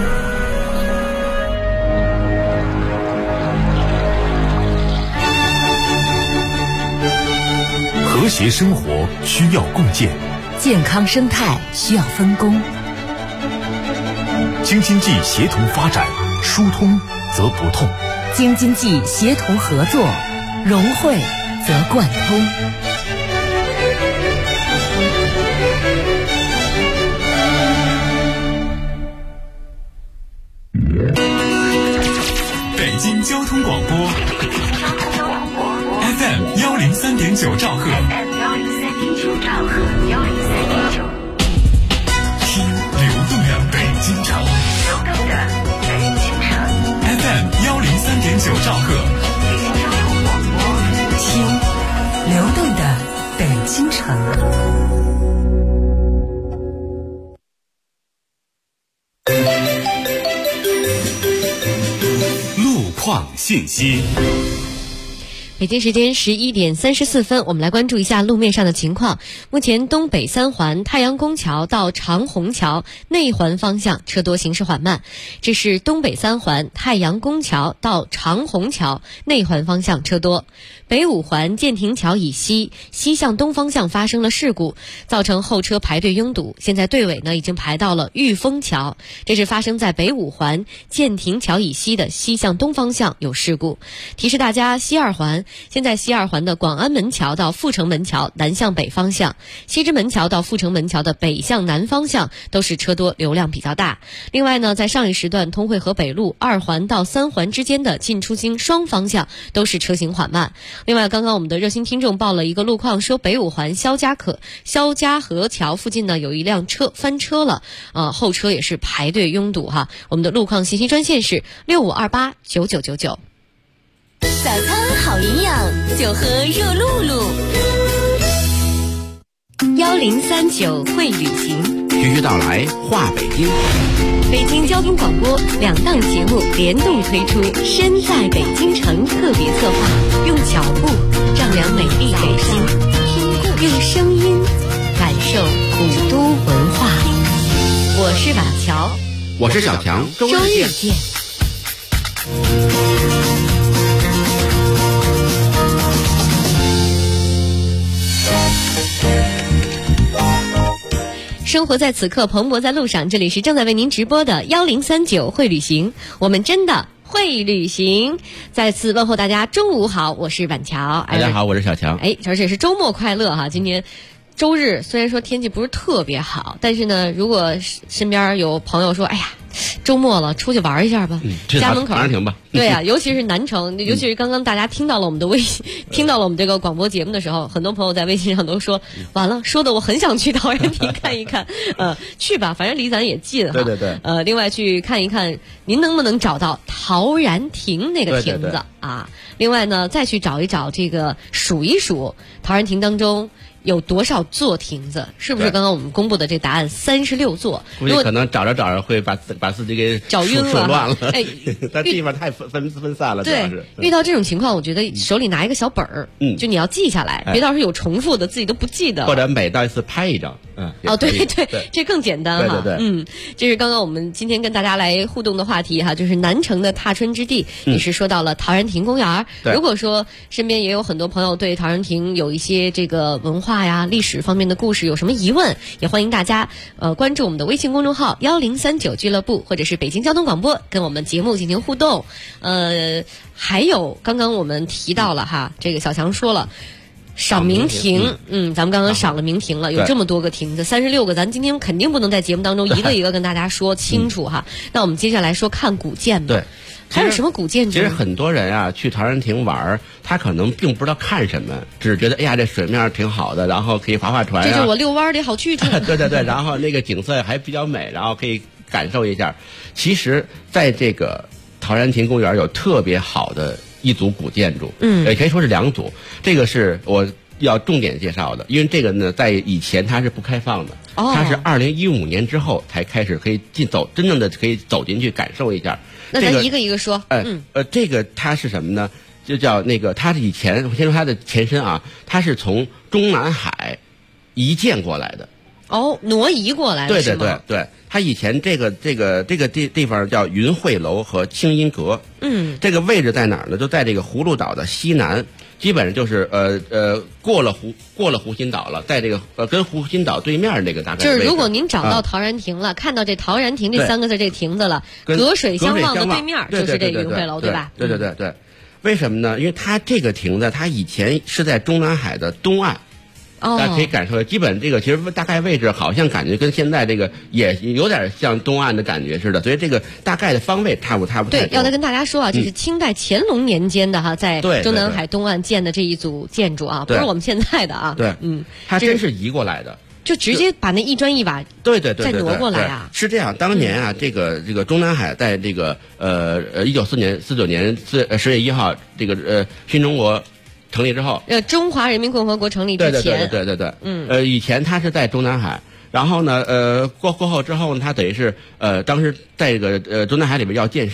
和谐生活需要共建， 健康生态需要分工。 京津冀协同发展，疏通则不痛。 京津冀协同合作，融汇则贯通。 北京交通广播 FM 103.9兆赫，听流动的北京城。FM 103.9兆赫， 听流动的信息。 北京时间11点34分，我们来关注一下路面上的情况。目前东北三环太阳宫桥到长虹桥内环方向车多，行驶缓慢。这是东北三环太阳宫桥到长虹桥内环方向车多。北五环建亭桥以西向东方向发生了事故，造成后车排队拥堵，现在队尾呢已经排到了玉峰桥。这是发生在北五环建亭桥以西的西向东方向有事故。提示大家，西二环现在西二环的广安门桥到阜成门桥南向北方向，西直门桥到阜成门桥的北向南方向都是车多，流量比较大。另外呢，在上一时段通惠河北路2环到3环之间的进出京双方向都是车行缓慢。另外，刚刚我们的热心听众报了一个路况，说北五环肖家河桥附近呢有一辆车翻车了，后车也是排队拥堵哈。我们的路况信息专线是65289999。 早餐好营养，就喝热露露。 1039会旅行， 徐徐到来话北京。 北京交通广播2档节目联动推出身在北京城特别策划，用脚步丈量美丽北京，用声音感受古都文化。我是瓦乔， 我是小强， 周日见。生活在此刻，蓬勃在路上。这里是正在为您直播的1039会旅行，我们真的会旅行。再次问候大家，中午好，我是板桥。 大家好，我是小强。 而且是周末快乐哈！今天周日虽然说天气不是特别好，但是呢，如果身边有朋友说，哎呀，周末了，出去玩一下吧，家门口唐人亭吧。 对啊，尤其是南城，尤其是刚刚大家听到了我们的听到了我们这个广播节目的时候，很多朋友在微信上都说，完了，说的我很想去陶然亭看一看，去吧，反正离咱也近哈。 对对对。 另外去看一看，您能不能找到陶然亭那个亭子。对对对啊？另外呢，再去找一找这个数一数陶然亭当中有多少座亭子？是不是刚刚我们公布的这答案36座？ 估计可能找着会把自己给找晕了， 乱了。它地方太分散了。 对，遇到这种情况，我觉得手里拿一个小本儿，就你要记下来，别到时候有重复的自己都不记得。 或者每到一次拍一张。 对，这更简单哈。 对， 这是刚刚我们今天跟大家来互动的话题哈，就是南城的踏春之地，也是说到了陶然亭公园。如果说身边也有很多朋友对陶然亭有一些这个文化呀、历史方面的故事有什么疑问，也欢迎大家关注我们的微信公众号1039俱乐部，或者是北京交通广播，跟我们节目进行互动。还有刚刚我们提到了哈，这个小强说了。赏明亭，咱们刚刚赏了明亭了，有这么多个亭子，36个，咱今天肯定不能在节目当中一个一个跟大家说清楚哈。那我们接下来说看古建吧。 对， 还有什么古建筑？ 其实很多人啊去陶然亭玩，他可能并不知道看什么，只是觉得哎呀这水面挺好的，然后可以划船。 这就是我遛弯的好去处。 对，然后那个景色还比较美，然后可以感受一下。其实，在这个陶然亭公园有特别好的一组古建筑，也可以说是2组。这个是我要重点介绍的，因为这个呢，在以前它是不开放的，它是2015年之后才开始可以真正的可以走进去感受一下。 那咱一个一个说。 这个它是什么呢？就叫那个，它是以前我先说它的前身啊，它是从中南海移建过来的。 挪移过来的。 对，它以前这个地方叫云汇楼和清音阁。这个位置在哪儿呢？就在这个葫芦岛的西南，基本上就是过了湖心岛了，在这个跟湖心岛对面那个大概就是如果您找到陶然亭了，看到这陶然亭这3个字这亭子了，隔水相望的对面就是这云汇楼，对吧？ 对。为什么呢？因为它这个亭子它以前是在中南海的东岸。大家可以感受，基本这个其实大概位置好像感觉跟现在这个也有点像东岸的感觉似的，所以这个大概的方位差不太多。 对，要再跟大家说啊，这是清代乾隆年间的哈，在中南海东岸建的这一组建筑啊，不是我们现在的啊。 对，它真是移过来的， 就直接把那一砖一瓦再挪过来啊。 是这样，当年啊，这个中南海在这个1949年10月1号这个新中国成立之后， 中华人民共和国成立之前， 对，以前它是在中南海，然后呢，过后之后呢，它等于是当时在这个中南海里边要建设，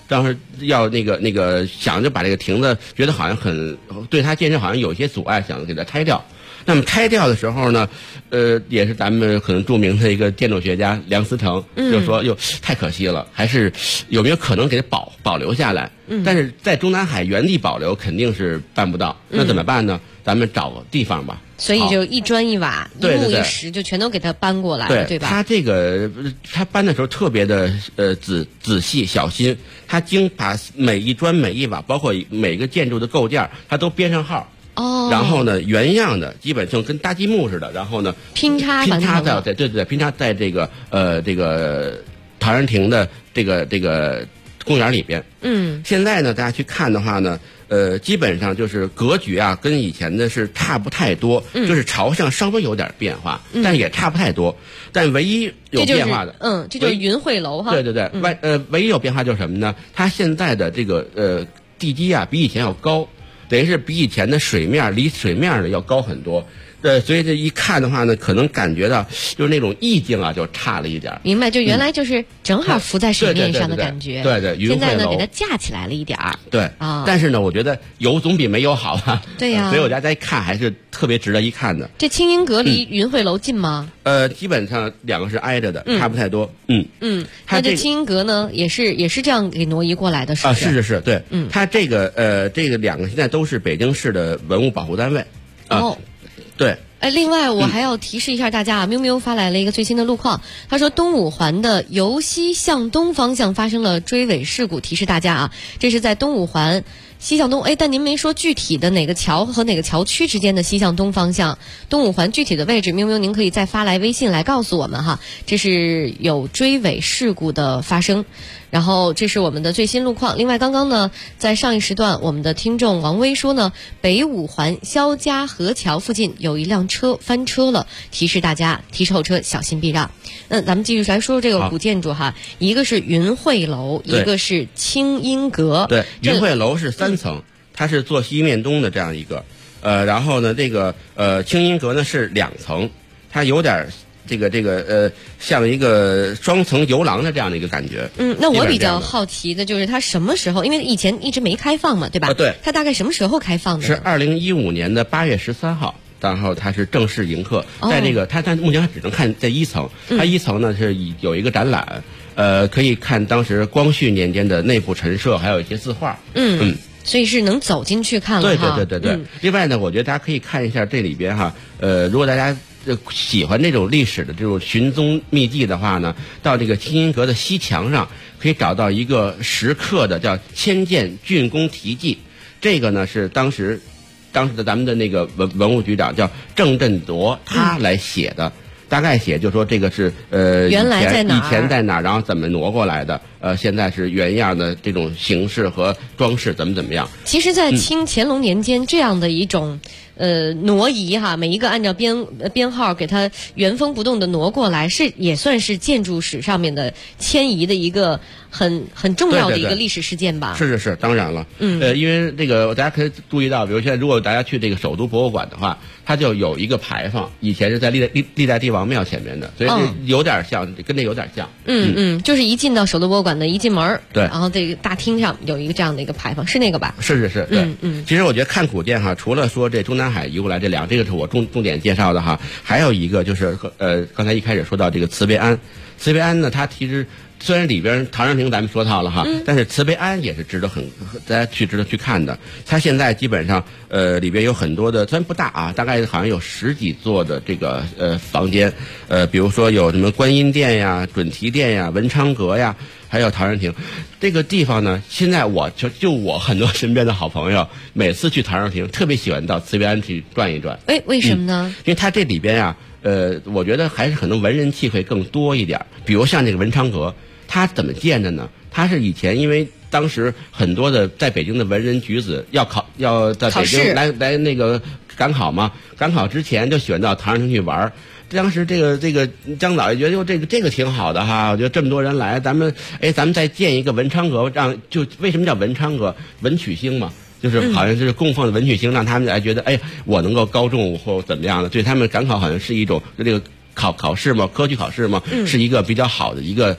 当时要那个想着把这个亭子，觉得好像对他建设好像有些阻碍，想给它拆掉。那么拆掉的时候呢，也是咱们可能著名的一个建筑学家梁思成就说，哟，太可惜了，还是有没有可能给它保留下来？但是在中南海原地保留肯定是办不到，那怎么办呢？咱们找个地方吧。 所以就一砖一瓦、一木一石，就全都给它搬过来了，对吧？ 他这个他搬的时候特别的仔细小心，他把每一砖每一瓦，包括每个建筑的构件，他都编上号。然后呢，原样的基本就跟搭积木似的，然后呢拼插在拼插在这个陶然亭的这个公园里边。现在呢，大家去看的话呢，基本上就是格局啊，跟以前的是差不太多，就是朝向稍微有点变化，但也差不太多。但唯一有变化的， 这就是云汇楼哈。 对，唯一有变化就是什么呢？它现在的这个地基啊，比以前要高。等于是比以前的离水面的要高很多，所以这一看的话呢，可能感觉到就是那种意境啊，就差了一点。 明白，就原来就是正好浮在水面上的感觉。 对， 现在呢给它架起来了一点儿。 对啊，但是呢，我觉得有总比没有好啊。 对呀， 所以大家一看还是特别值得一看的。 这清音阁离云汇楼近吗？ 基本上两个是挨着的，差不太多。 那这清音阁呢，也是这样给挪移过来的，是吧？ 是，对。它这个两个现在都是北京市的文物保护单位。对。 另外我还要提示一下大家啊，喵喵发来了一个最新的路况，他说东五环的由西向东方向发生了追尾事故，提示大家啊，这是在东五环西向东，但您没说具体的哪个桥和哪个桥区之间的西向东方向，东五环具体的位置，喵喵您可以再发来微信来告诉我们哈，这是有追尾事故的发生。然后这是我们的最新路况。另外刚刚呢，在上一时段我们的听众王威说呢，北五环肖家河桥附近有一辆车翻车了，提示大家提车后车小心避让。咱们继续来说这个古建筑哈，一个是云汇楼，一个是清音阁。 对，云汇楼是3层，它是坐西面东的这样一个，然后呢这个清音阁呢是2层，它有点这个像一个双层游廊的这样的一个感觉。 那我比较好奇的就是它什么时候，因为以前一直没开放嘛，对吧？ 对。 它大概什么时候开放的？ 是2015年的8月13号，然后它是正式迎客，在这个它目前只能看在1层，它1层呢是有一个展览，可以看当时光绪年间的内部陈设，还有一些字画。 所以是能走进去看了哈。 对。另外呢，我觉得大家可以看一下这里边哈，如果大家喜欢这种历史的这种寻踪秘迹的话呢，到这个清音阁的西墙上可以找到一个石刻的叫《千件竣工题记》，这个呢是当时的咱们的那个文物局长叫郑振铎他来写的。大概写就说这个是原来在哪儿， 以前在哪儿，然后怎么挪过来的，现在是原样的这种形式和装饰怎么样。 其实在乾隆年间这样的一种挪移哈，每一个按照编号给它原封不动的挪过来，也算是建筑史上面的迁移的一个很重要的一个历史事件吧。 是，当然了。因为这个大家可以注意到，比如现在如果大家去这个首都博物馆的话，它就有一个牌坊，以前是在历代帝王庙前面的，所以有点像，跟那有点像。 就是一进到首都博物馆的一进门， 对， 然后这个大厅上有一个这样的一个牌坊，是那个吧？ 是，对。其实我觉得看古建哈，除了说这中南海移过来这这个是我重点介绍的哈，还有一个就是刚才一开始说到这个慈悲庵，慈悲庵呢，它其实虽然里边陶然亭咱们说到了哈，但是慈悲庵也是值得去看的。它现在基本上里边有很多的，虽然不大啊，大概好像有10几座的这个房间，比如说有什么观音殿呀、准提殿呀、文昌阁呀，还有陶然亭。这个地方呢，现在我很多身边的好朋友，每次去陶然亭特别喜欢到慈悲庵去转一转。 为什么呢？ 因为它这里边啊，我觉得还是可能文人气会更多一点。比如像这个文昌阁，它怎么建的呢？它是以前因为当时很多的在北京的文人举子要在北京来那个赶考嘛，赶考之前就喜欢到陶然亭去玩。当时这个姜老爷觉得这个挺好的哈，我觉得这么多人来，咱们再建一个文昌阁，为什么叫文昌阁？文曲星嘛，就是好像是供奉的文曲星，让他们觉得我能够高中或怎么样的，对他们赶考好像是一种这个考试嘛，科举考试嘛，是一个比较好的一个彩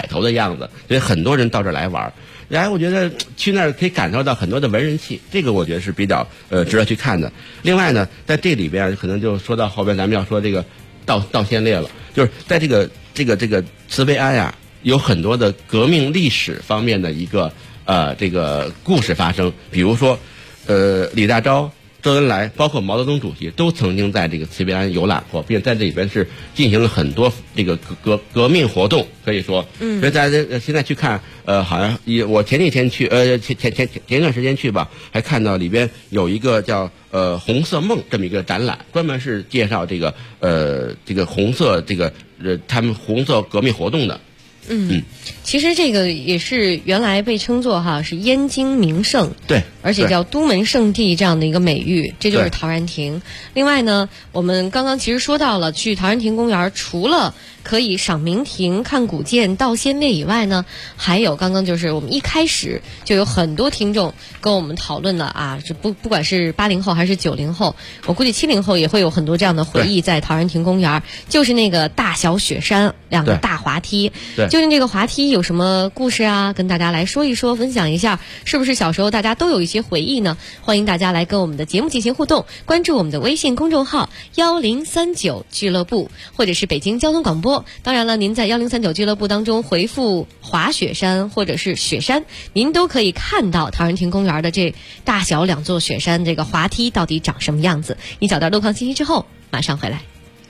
头的样子，所以很多人到这儿来玩。然后我觉得去那儿可以感受到很多的文人气，这个我觉得是比较值得去看的。另外呢，在这里边可能就说到后边咱们要说这个道先烈了，就是在这个慈悲庵呀，有很多的革命历史方面的一个这个故事发生，比如说李大钊、周恩来，包括毛泽东主席都曾经在这个慈悲庵游览过，并且在这里边是进行了很多这个革命活动，可以说，所以大家现在去看，好像我前几天去，前段时间去吧，还看到里边有一个叫红色梦这么一个展览，专门是介绍这个红色他们红色革命活动的。 其实这个也是原来被称作是燕京名胜， 对， 而且叫都门圣地这样的一个美誉，这就是陶然亭。另外呢，我们刚刚其实说到了，去陶然亭公园除了可以赏明亭、看古建、道先烈以外呢，还有刚刚就是我们一开始就有很多听众跟我们讨论了这不管是80后还是90后，我估计70后也会有很多这样的回忆在陶然亭公园，就是那个大小雪山2个大滑梯， 对， 究竟这个滑梯有什么故事啊？跟大家来说一说，分享一下，是不是小时候大家都有一些回忆呢？欢迎大家来跟我们的节目进行互动，关注我们的微信公众号1039俱乐部，或者是北京交通广播。当然了，您在1039俱乐部当中回复滑雪山或者是雪山，您都可以看到陶然亭公园的这大小2座雪山这个滑梯到底长什么样子。你找到路况信息之后马上回来。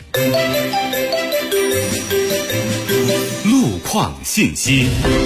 路况信息。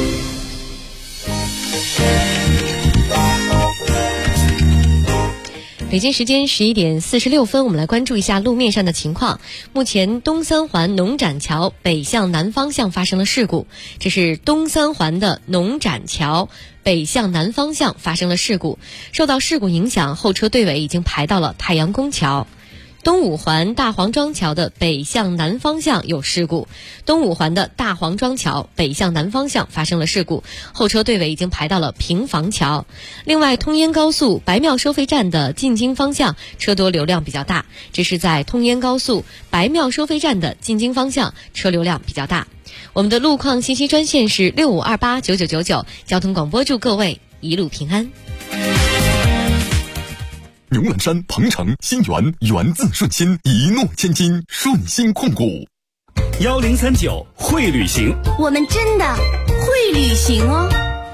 北京时间11点46分，我们来关注一下路面上的情况。目前东三环农展桥北向南方向发生了事故，这是东三环的农展桥北向南方向发生了事故，受到事故影响，后车队尾已经排到了太阳宫桥。东五环大黄庄桥的北向南方向有事故，东五环的大黄庄桥北向南方向发生了事故，后车队尾已经排到了平房桥。另外，通燕高速白庙收费站的进京方向车多流量比较大，这是在通燕高速白庙收费站的进京方向车流量比较大。我们的路况信息专线是65289999，交通广播祝各位一路平安。 牛栏山、鹏城、新源源自顺心，一诺千金，顺心控股。 1039会旅行， 我们真的会旅行哦。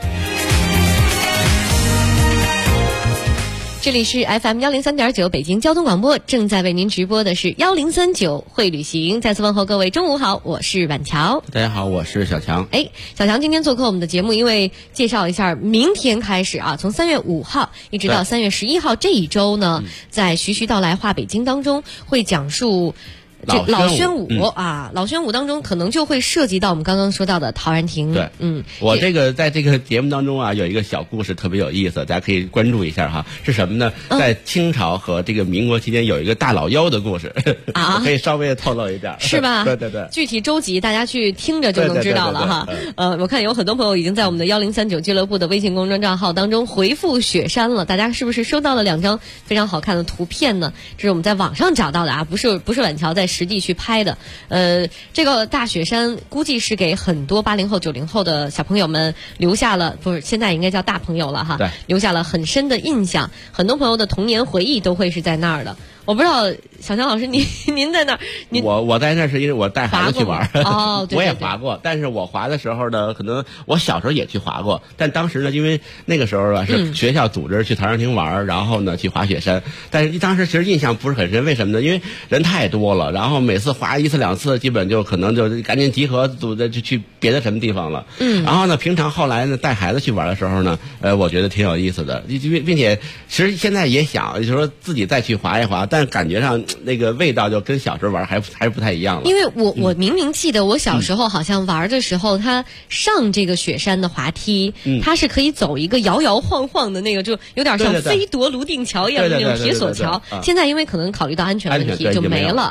这里是 FM 103.9北京交通广播，正在为您直播的是1039会旅行。再次问候各位中午好，我是婉乔。 大家好，我是小强。 小强今天做客我们的节目，因为介绍一下明天开始从3月5号一直到3月11号这一周呢，在徐徐道来话北京当中会讲述这老宣武老宣武当中可能就会涉及到我们刚刚说到的陶然亭。 对，我这个在这个节目当中有一个小故事特别有意思，大家可以关注一下哈。是什么呢？在清朝和这个民国期间有一个大老妖的故事我可以稍微透露一点， 是吧？ 对对对， 具体周几大家去听着就能知道了哈。我看有很多朋友已经在我们的1039俱乐部的微信公众账号当中回复雪山了，大家是不是收到了2张非常好看的图片呢？这是我们在网上找到的不是婉乔在实地去拍的。这个大雪山估计是给很多80后90后的小朋友们留下了，不是现在应该叫大朋友了哈， 对， 留下了很深的印象，很多朋友的童年回忆都会是在那儿的。我不知道小强老师您在那儿， 我在那儿是因为我带孩子去玩对， 我也滑过，但是我滑的时候呢，可能我小时候也去滑过，但当时呢，因为那个时候是学校组织去陶然亭玩，然后呢去滑雪山，但是当时其实印象不是很深，为什么呢？因为人太多了，然后每次滑1次2次，基本就可能就赶紧集合组织去别的什么地方了。然后呢，平常后来呢带孩子去玩的时候呢，我觉得挺有意思的，并且其实现在也想，就是说自己再去滑一滑，但感觉上那个味道就跟小时候玩还是不太一样了。 因为我明明记得我小时候好像玩的时候，它上这个雪山的滑梯，它是可以走一个摇摇晃晃的那个，就有点像飞夺泸定桥一样的那种铁索桥。现在因为可能考虑到安全问题就没了。 对，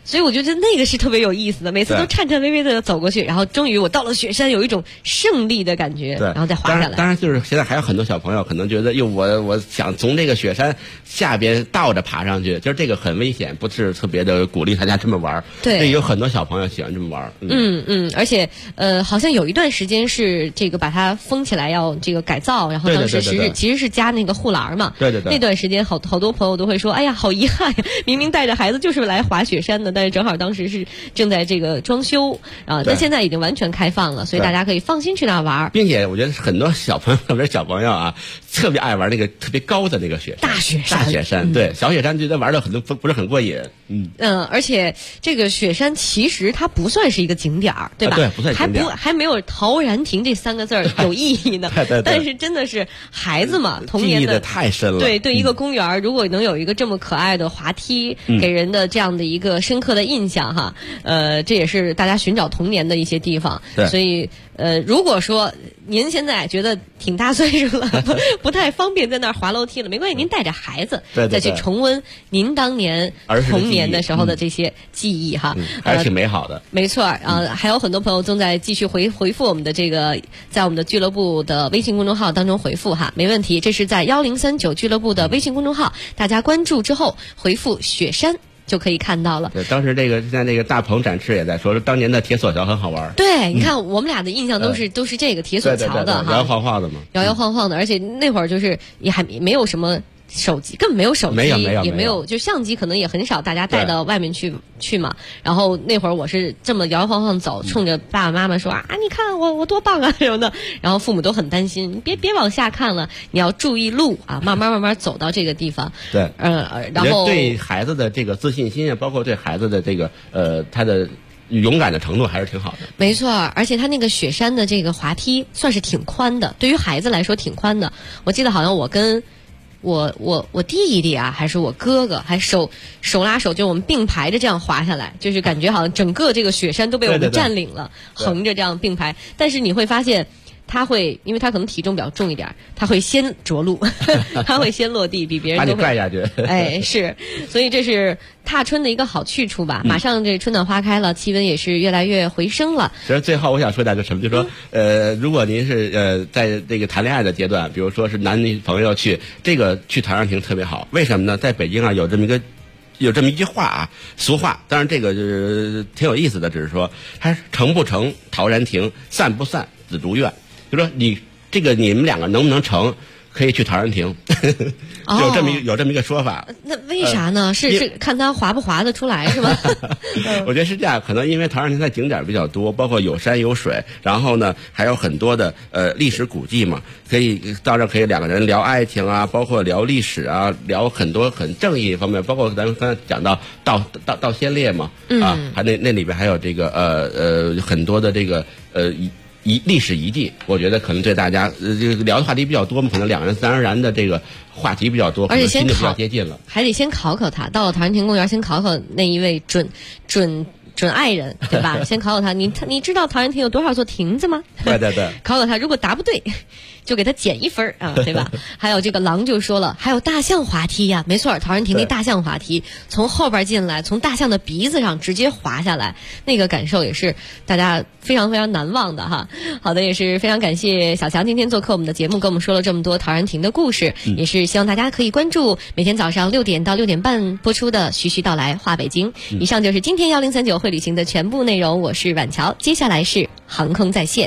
所以我觉得那个是特别有意思的，每次都颤颤巍巍的走过去，然后终于我到了雪山，有一种胜利的感觉，然后再滑下来。 当然就是现在还有很多小朋友可能觉得，我想从这个雪山下边倒着爬上去，就是这个很危险，不是特别的鼓励大家这么玩。 对， 有很多小朋友喜欢这么玩。 而且好像有一段时间是这个把它封起来要这个改造，然后当时其实是加那个护栏嘛。 对。 那段时间好多朋友都会说，哎呀，好遗憾呀，明明带着孩子就是来滑雪山的，但是正好当时是正在这个装修啊，但现在已经完全开放了，所以大家可以放心去那玩。 并且我觉得很多小朋友，特别是小朋友啊，特别爱玩那个特别高的那个雪山。 大雪山， 对，小雪山觉得玩的很多不是很过瘾。 而且这个雪山其实它不算是一个景点儿，对吧？ 对，不算景点， 还没有陶然亭这3个字有意义呢。 对。 但是真的是孩子嘛，童年记忆的太深了。 对，一个公园如果能有一个这么可爱的滑梯，给人的这样的一个深刻的印象哈，这也是大家寻找童年的一些地方。 对， 所以如果说您现在觉得挺大岁数了，不太方便在那儿滑楼梯了，没关系，您带着孩子再去重温您当年童年的时候的这些记忆哈， 还是挺美好的。 没错还有很多朋友正在继续回复我们的这个，在我们的俱乐部的微信公众号当中回复哈，没问题，这是在1039俱乐部的微信公众号，大家关注之后回复雪山就可以看到了。 对，当时现在那个大鹏展翅也在说，当年的铁索桥很好玩。 对，你看我们俩的印象都是这个铁索桥的哈， 摇摇晃晃的嘛， 摇摇晃晃的，而且那会儿就是也还没有什么手机，根本没有手机，也没有，就相机可能也很少，大家带到外面去嘛。然后那会儿我是这么摇摇晃晃走，冲着爸爸妈妈说啊，你看我多棒啊什么的。然后父母都很担心，别往下看了，你要注意路啊，慢慢走到这个地方。 对， 然后对孩子的这个自信心啊，包括对孩子的这个他的勇敢的程度还是挺好的。 没错，而且他那个雪山的这个滑梯算是挺宽的，对于孩子来说挺宽的。我记得好像我跟我弟弟啊，还是我哥哥，还手拉手，就我们并排着这样滑下来，就是感觉好像整个这个雪山都被我们占领了，横着这样并排。但是你会发现他会，因为他可能体重比较重一点，他会先着陆他会先落地，比别人都会把你拽下去哎，是，所以这是踏春的一个好去处吧。马上这春暖花开了，气温也是越来越回升了。 其实最后我想说点个什么，就是说如果您是在这个谈恋爱的阶段，比如说是男女朋友去陶然亭特别好。为什么呢？在北京啊有这么一句话啊，俗话，当然这个就是挺有意思的，只是说它成不成陶然亭，散不散紫竹院。就说你们两个能不能成，可以去陶然亭有这么一个说法。 那为啥呢？是看他滑不滑得出来是吧？ 我觉得是这样，可能因为陶然亭它景点比较多，包括有山有水，然后呢还有很多的历史古迹嘛，到这可以两个人聊爱情啊，包括聊历史啊，聊很多很正义方面，包括咱们刚才讲到道先烈嘛，还那里边还有这个很多的这个历史遗迹，我觉得可能对大家聊的话题比较多嘛，可能两人自然而然的这个话题比较多， 而且先心就比较接近了， 还得先考他。到了陶然亭公园，先考那一位准爱人，对吧？先考他，你知道陶然亭有多少座亭子吗？ 对， 考他，如果答不对，就给他减1分啊，对吧？还有这个狼就说了，还有大象滑梯呀，没错，陶然亭那大象滑梯，从后边进来，从大象的鼻子上直接滑下来，那个感受也是大家非常非常难忘的哈。好的，也是非常感谢小强今天做客我们的节目，跟我们说了这么多陶然亭的故事，也是希望大家可以关注每天早上6点到6点半播出的徐徐道来话北京。以上就是今天1039会旅行的全部内容，我是婉乔，接下来是航空在线。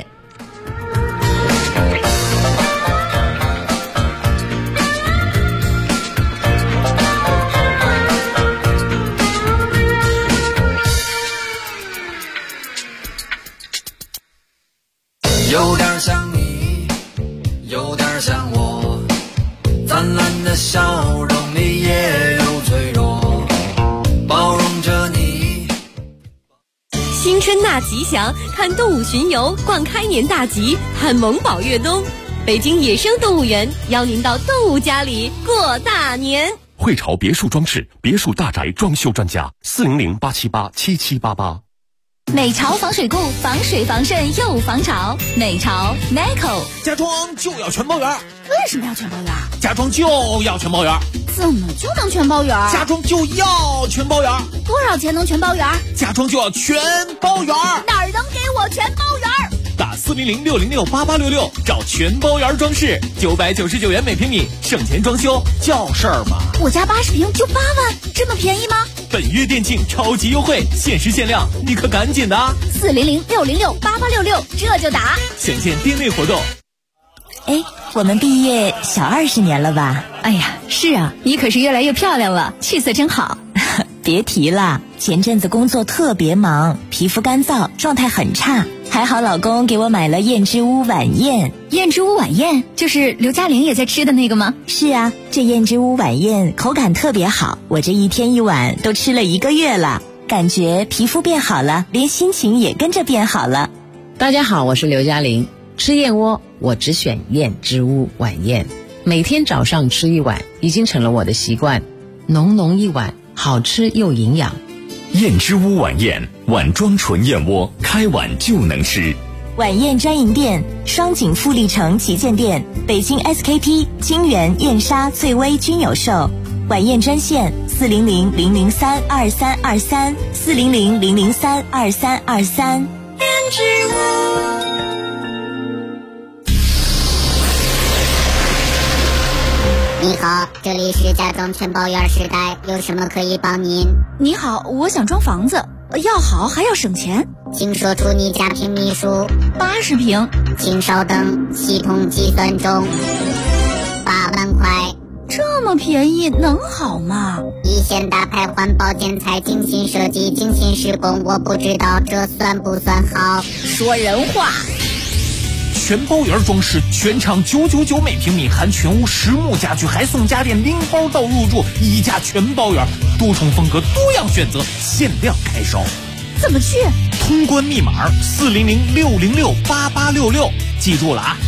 有点像你，有点像我，灿烂的笑容里也有脆弱，包容着你。 新春纳吉祥，看动物巡游，逛开年大吉，看萌宝越冬。北京野生动物园邀您到动物家里过大年。 汇潮别墅装饰，别墅大宅装修专家，400-878-7788。 美潮防水固，防水防渗又防潮。美潮 Meco 家装就要全包圆。 为什么要全包圆？ 家装就要全包圆。 怎么就能全包圆？ 家装就要全包圆。 多少钱能全包圆？ 家装就要全包圆。 哪儿能给我全包圆？ 打400-606-8866找全包圆装饰，999元每平米，省钱装修叫事儿吗？ 我家80平就8万，这么便宜吗？ 本月店庆超级优惠，限时限量，你可赶紧的！400-606-8866，这就打，详见店内活动。 哎，我们毕业小20年了吧？ 哎呀，是啊，你可是越来越漂亮了，气色真好。 别提了，前阵子工作特别忙，皮肤干燥，状态很差。还好老公给我买了燕之屋晚宴。 燕之屋晚宴就是刘嘉玲也在吃的那个吗？ 是啊，这燕之屋晚宴口感特别好，我这一天一碗都吃了1个月了，感觉皮肤变好了，连心情也跟着变好了。 大家好，我是刘嘉玲。吃燕窝我只选燕之屋晚宴，每天早上吃1碗已经成了我的习惯，浓浓一碗，好吃又营养。 燕之屋晚宴，碗装纯燕窝，开碗就能吃。 晚宴专营店：双井富力城旗舰店、北京 SKP、金源、燕莎、翠微均有售。晚宴专线400-003-2323 400-003-2323。 燕之屋。你好，这里是家装全包圆时代，有什么可以帮您？ 你好，我想装房子，要好还要省钱， 请说出你家平米数。 80平。 请稍等，系统计算中。8万块。 这么便宜能好吗？ 一线大牌环保建材，精心设计，精心施工，我不知道这算不算好。 说人话。 全包圆装饰，全场999每平米，含全屋实木家具，还送家电拎包到入住，1价全包圆，多重风格，多样选择，限量开售。 怎么去？ 通关密码400-606-8866，记住了啊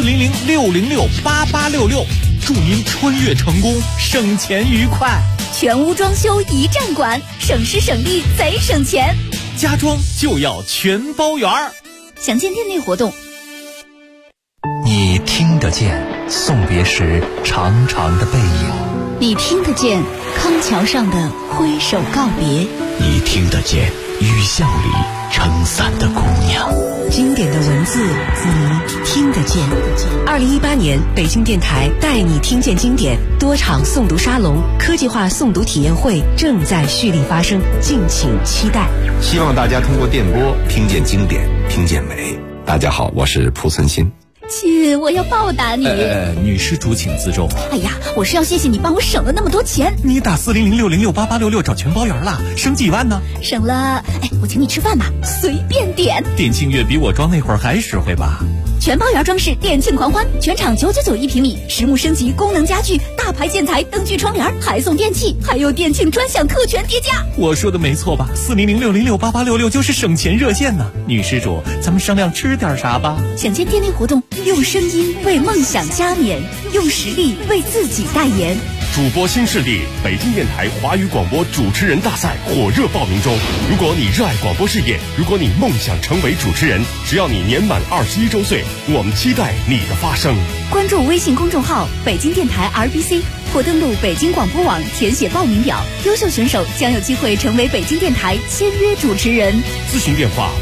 ，400-606-8866，祝您穿越成功，省钱愉快。 全屋装修一站管，省时省力贼省钱。 家装就要全包圆。 详见店内活动。 你听得见送别时长长的背影， 你听得见康桥上的挥手告别， 你听得见雨巷里撑伞的姑娘。 经典的文字，你听得见。2018年，北京电台带你听见经典多场诵读沙龙、科技化诵读体验会正在蓄力发生，敬请期待。 希望大家通过电波听见经典，听见美。大家好，我是蒲存昕。 亲，我要报答你。 女施主请自重。 哎呀，我是要谢谢你帮我省了那么多钱。 你打400-606-8866找全包圆了，省几万呢？ 省了，我请你吃饭吧，随便点。 店庆月比我装那会儿还实惠吧？ 全包圆装饰店庆狂欢，全场999一平米，实木升级，功能家具，大牌建材，灯具窗帘，还送电器，还有店庆专享特权叠加。 我说的没错吧？400-606-8866就是省钱热线呢。女施主，咱们商量吃点啥吧？ 想见店内活动，用声音为梦想加冕，用实力为自己代言。 主播新势力，北京电台华语广播主持人大赛火热报名中。如果你热爱广播事业，如果你梦想成为主持人，只要你年满21周岁，我们期待你的发声。 关注微信公众号北京电台 RBC， 或登录北京广播网填写报名表，优秀选手将有机会成为北京电台签约主持人。 咨询电话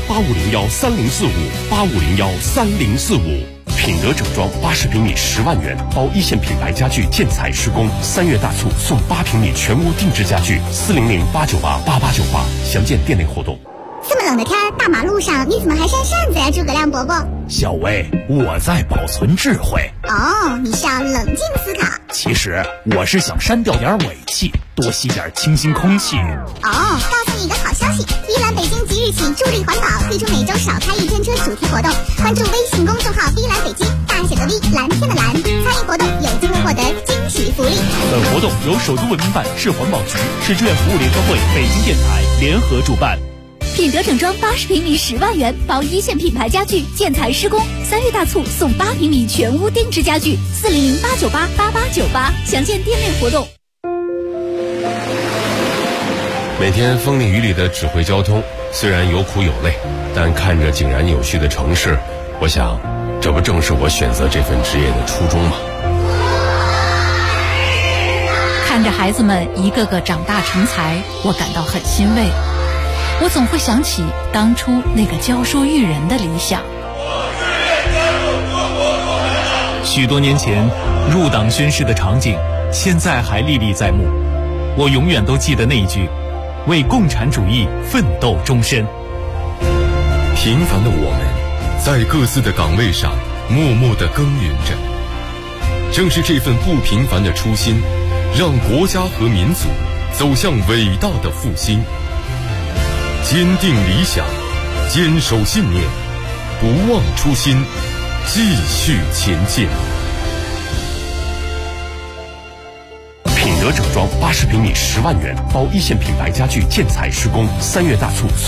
8501-3045 8501-3045。品德整装80平米10万元，包一线品牌家具建材施工，3月大促送8平米全屋定制家具，400-898-8898，详见店内活动。 这么冷的天，大马路上你怎么还扇扇子呀，诸葛亮伯伯？ 小薇，我在保存智慧。 哦，你是要冷静思考。 其实我是想删掉点尾气，多吸点清新空气。 哦，告诉你一个好消息，依兰北京即日起助力环保，推出每周少开1天车主题活动，关注微信公众号依兰北京，大写的 V， 蓝天的蓝，参与活动有机会获得惊喜福利。 本活动由首都文明办、市环保局、市志愿服务联合会、北京电台联合主办。 品德整装80平米10万元，包一线品牌家具建材施工，3月大促送8平米全屋定制家具，400-898-8898，详见店内活动。 每天风里雨里的指挥交通，虽然有苦有累，但看着井然有序的城市，我想，这不正是我选择这份职业的初衷吗？ 看着孩子们一个个长大成才，我感到很欣慰。我总会想起当初那个教书育人的理想。 许多年前入党宣誓的场景，现在还历历在目。我永远都记得那一句：为共产主义奋斗终身。 平凡的我们，在各自的岗位上默默地耕耘着。正是这份不平凡的初心，让国家和民族走向伟大的复兴。坚定理想，坚守信念，不忘初心，继续前进。 品德整装80平米10万元，包一线品牌家具建材施工，3月大促送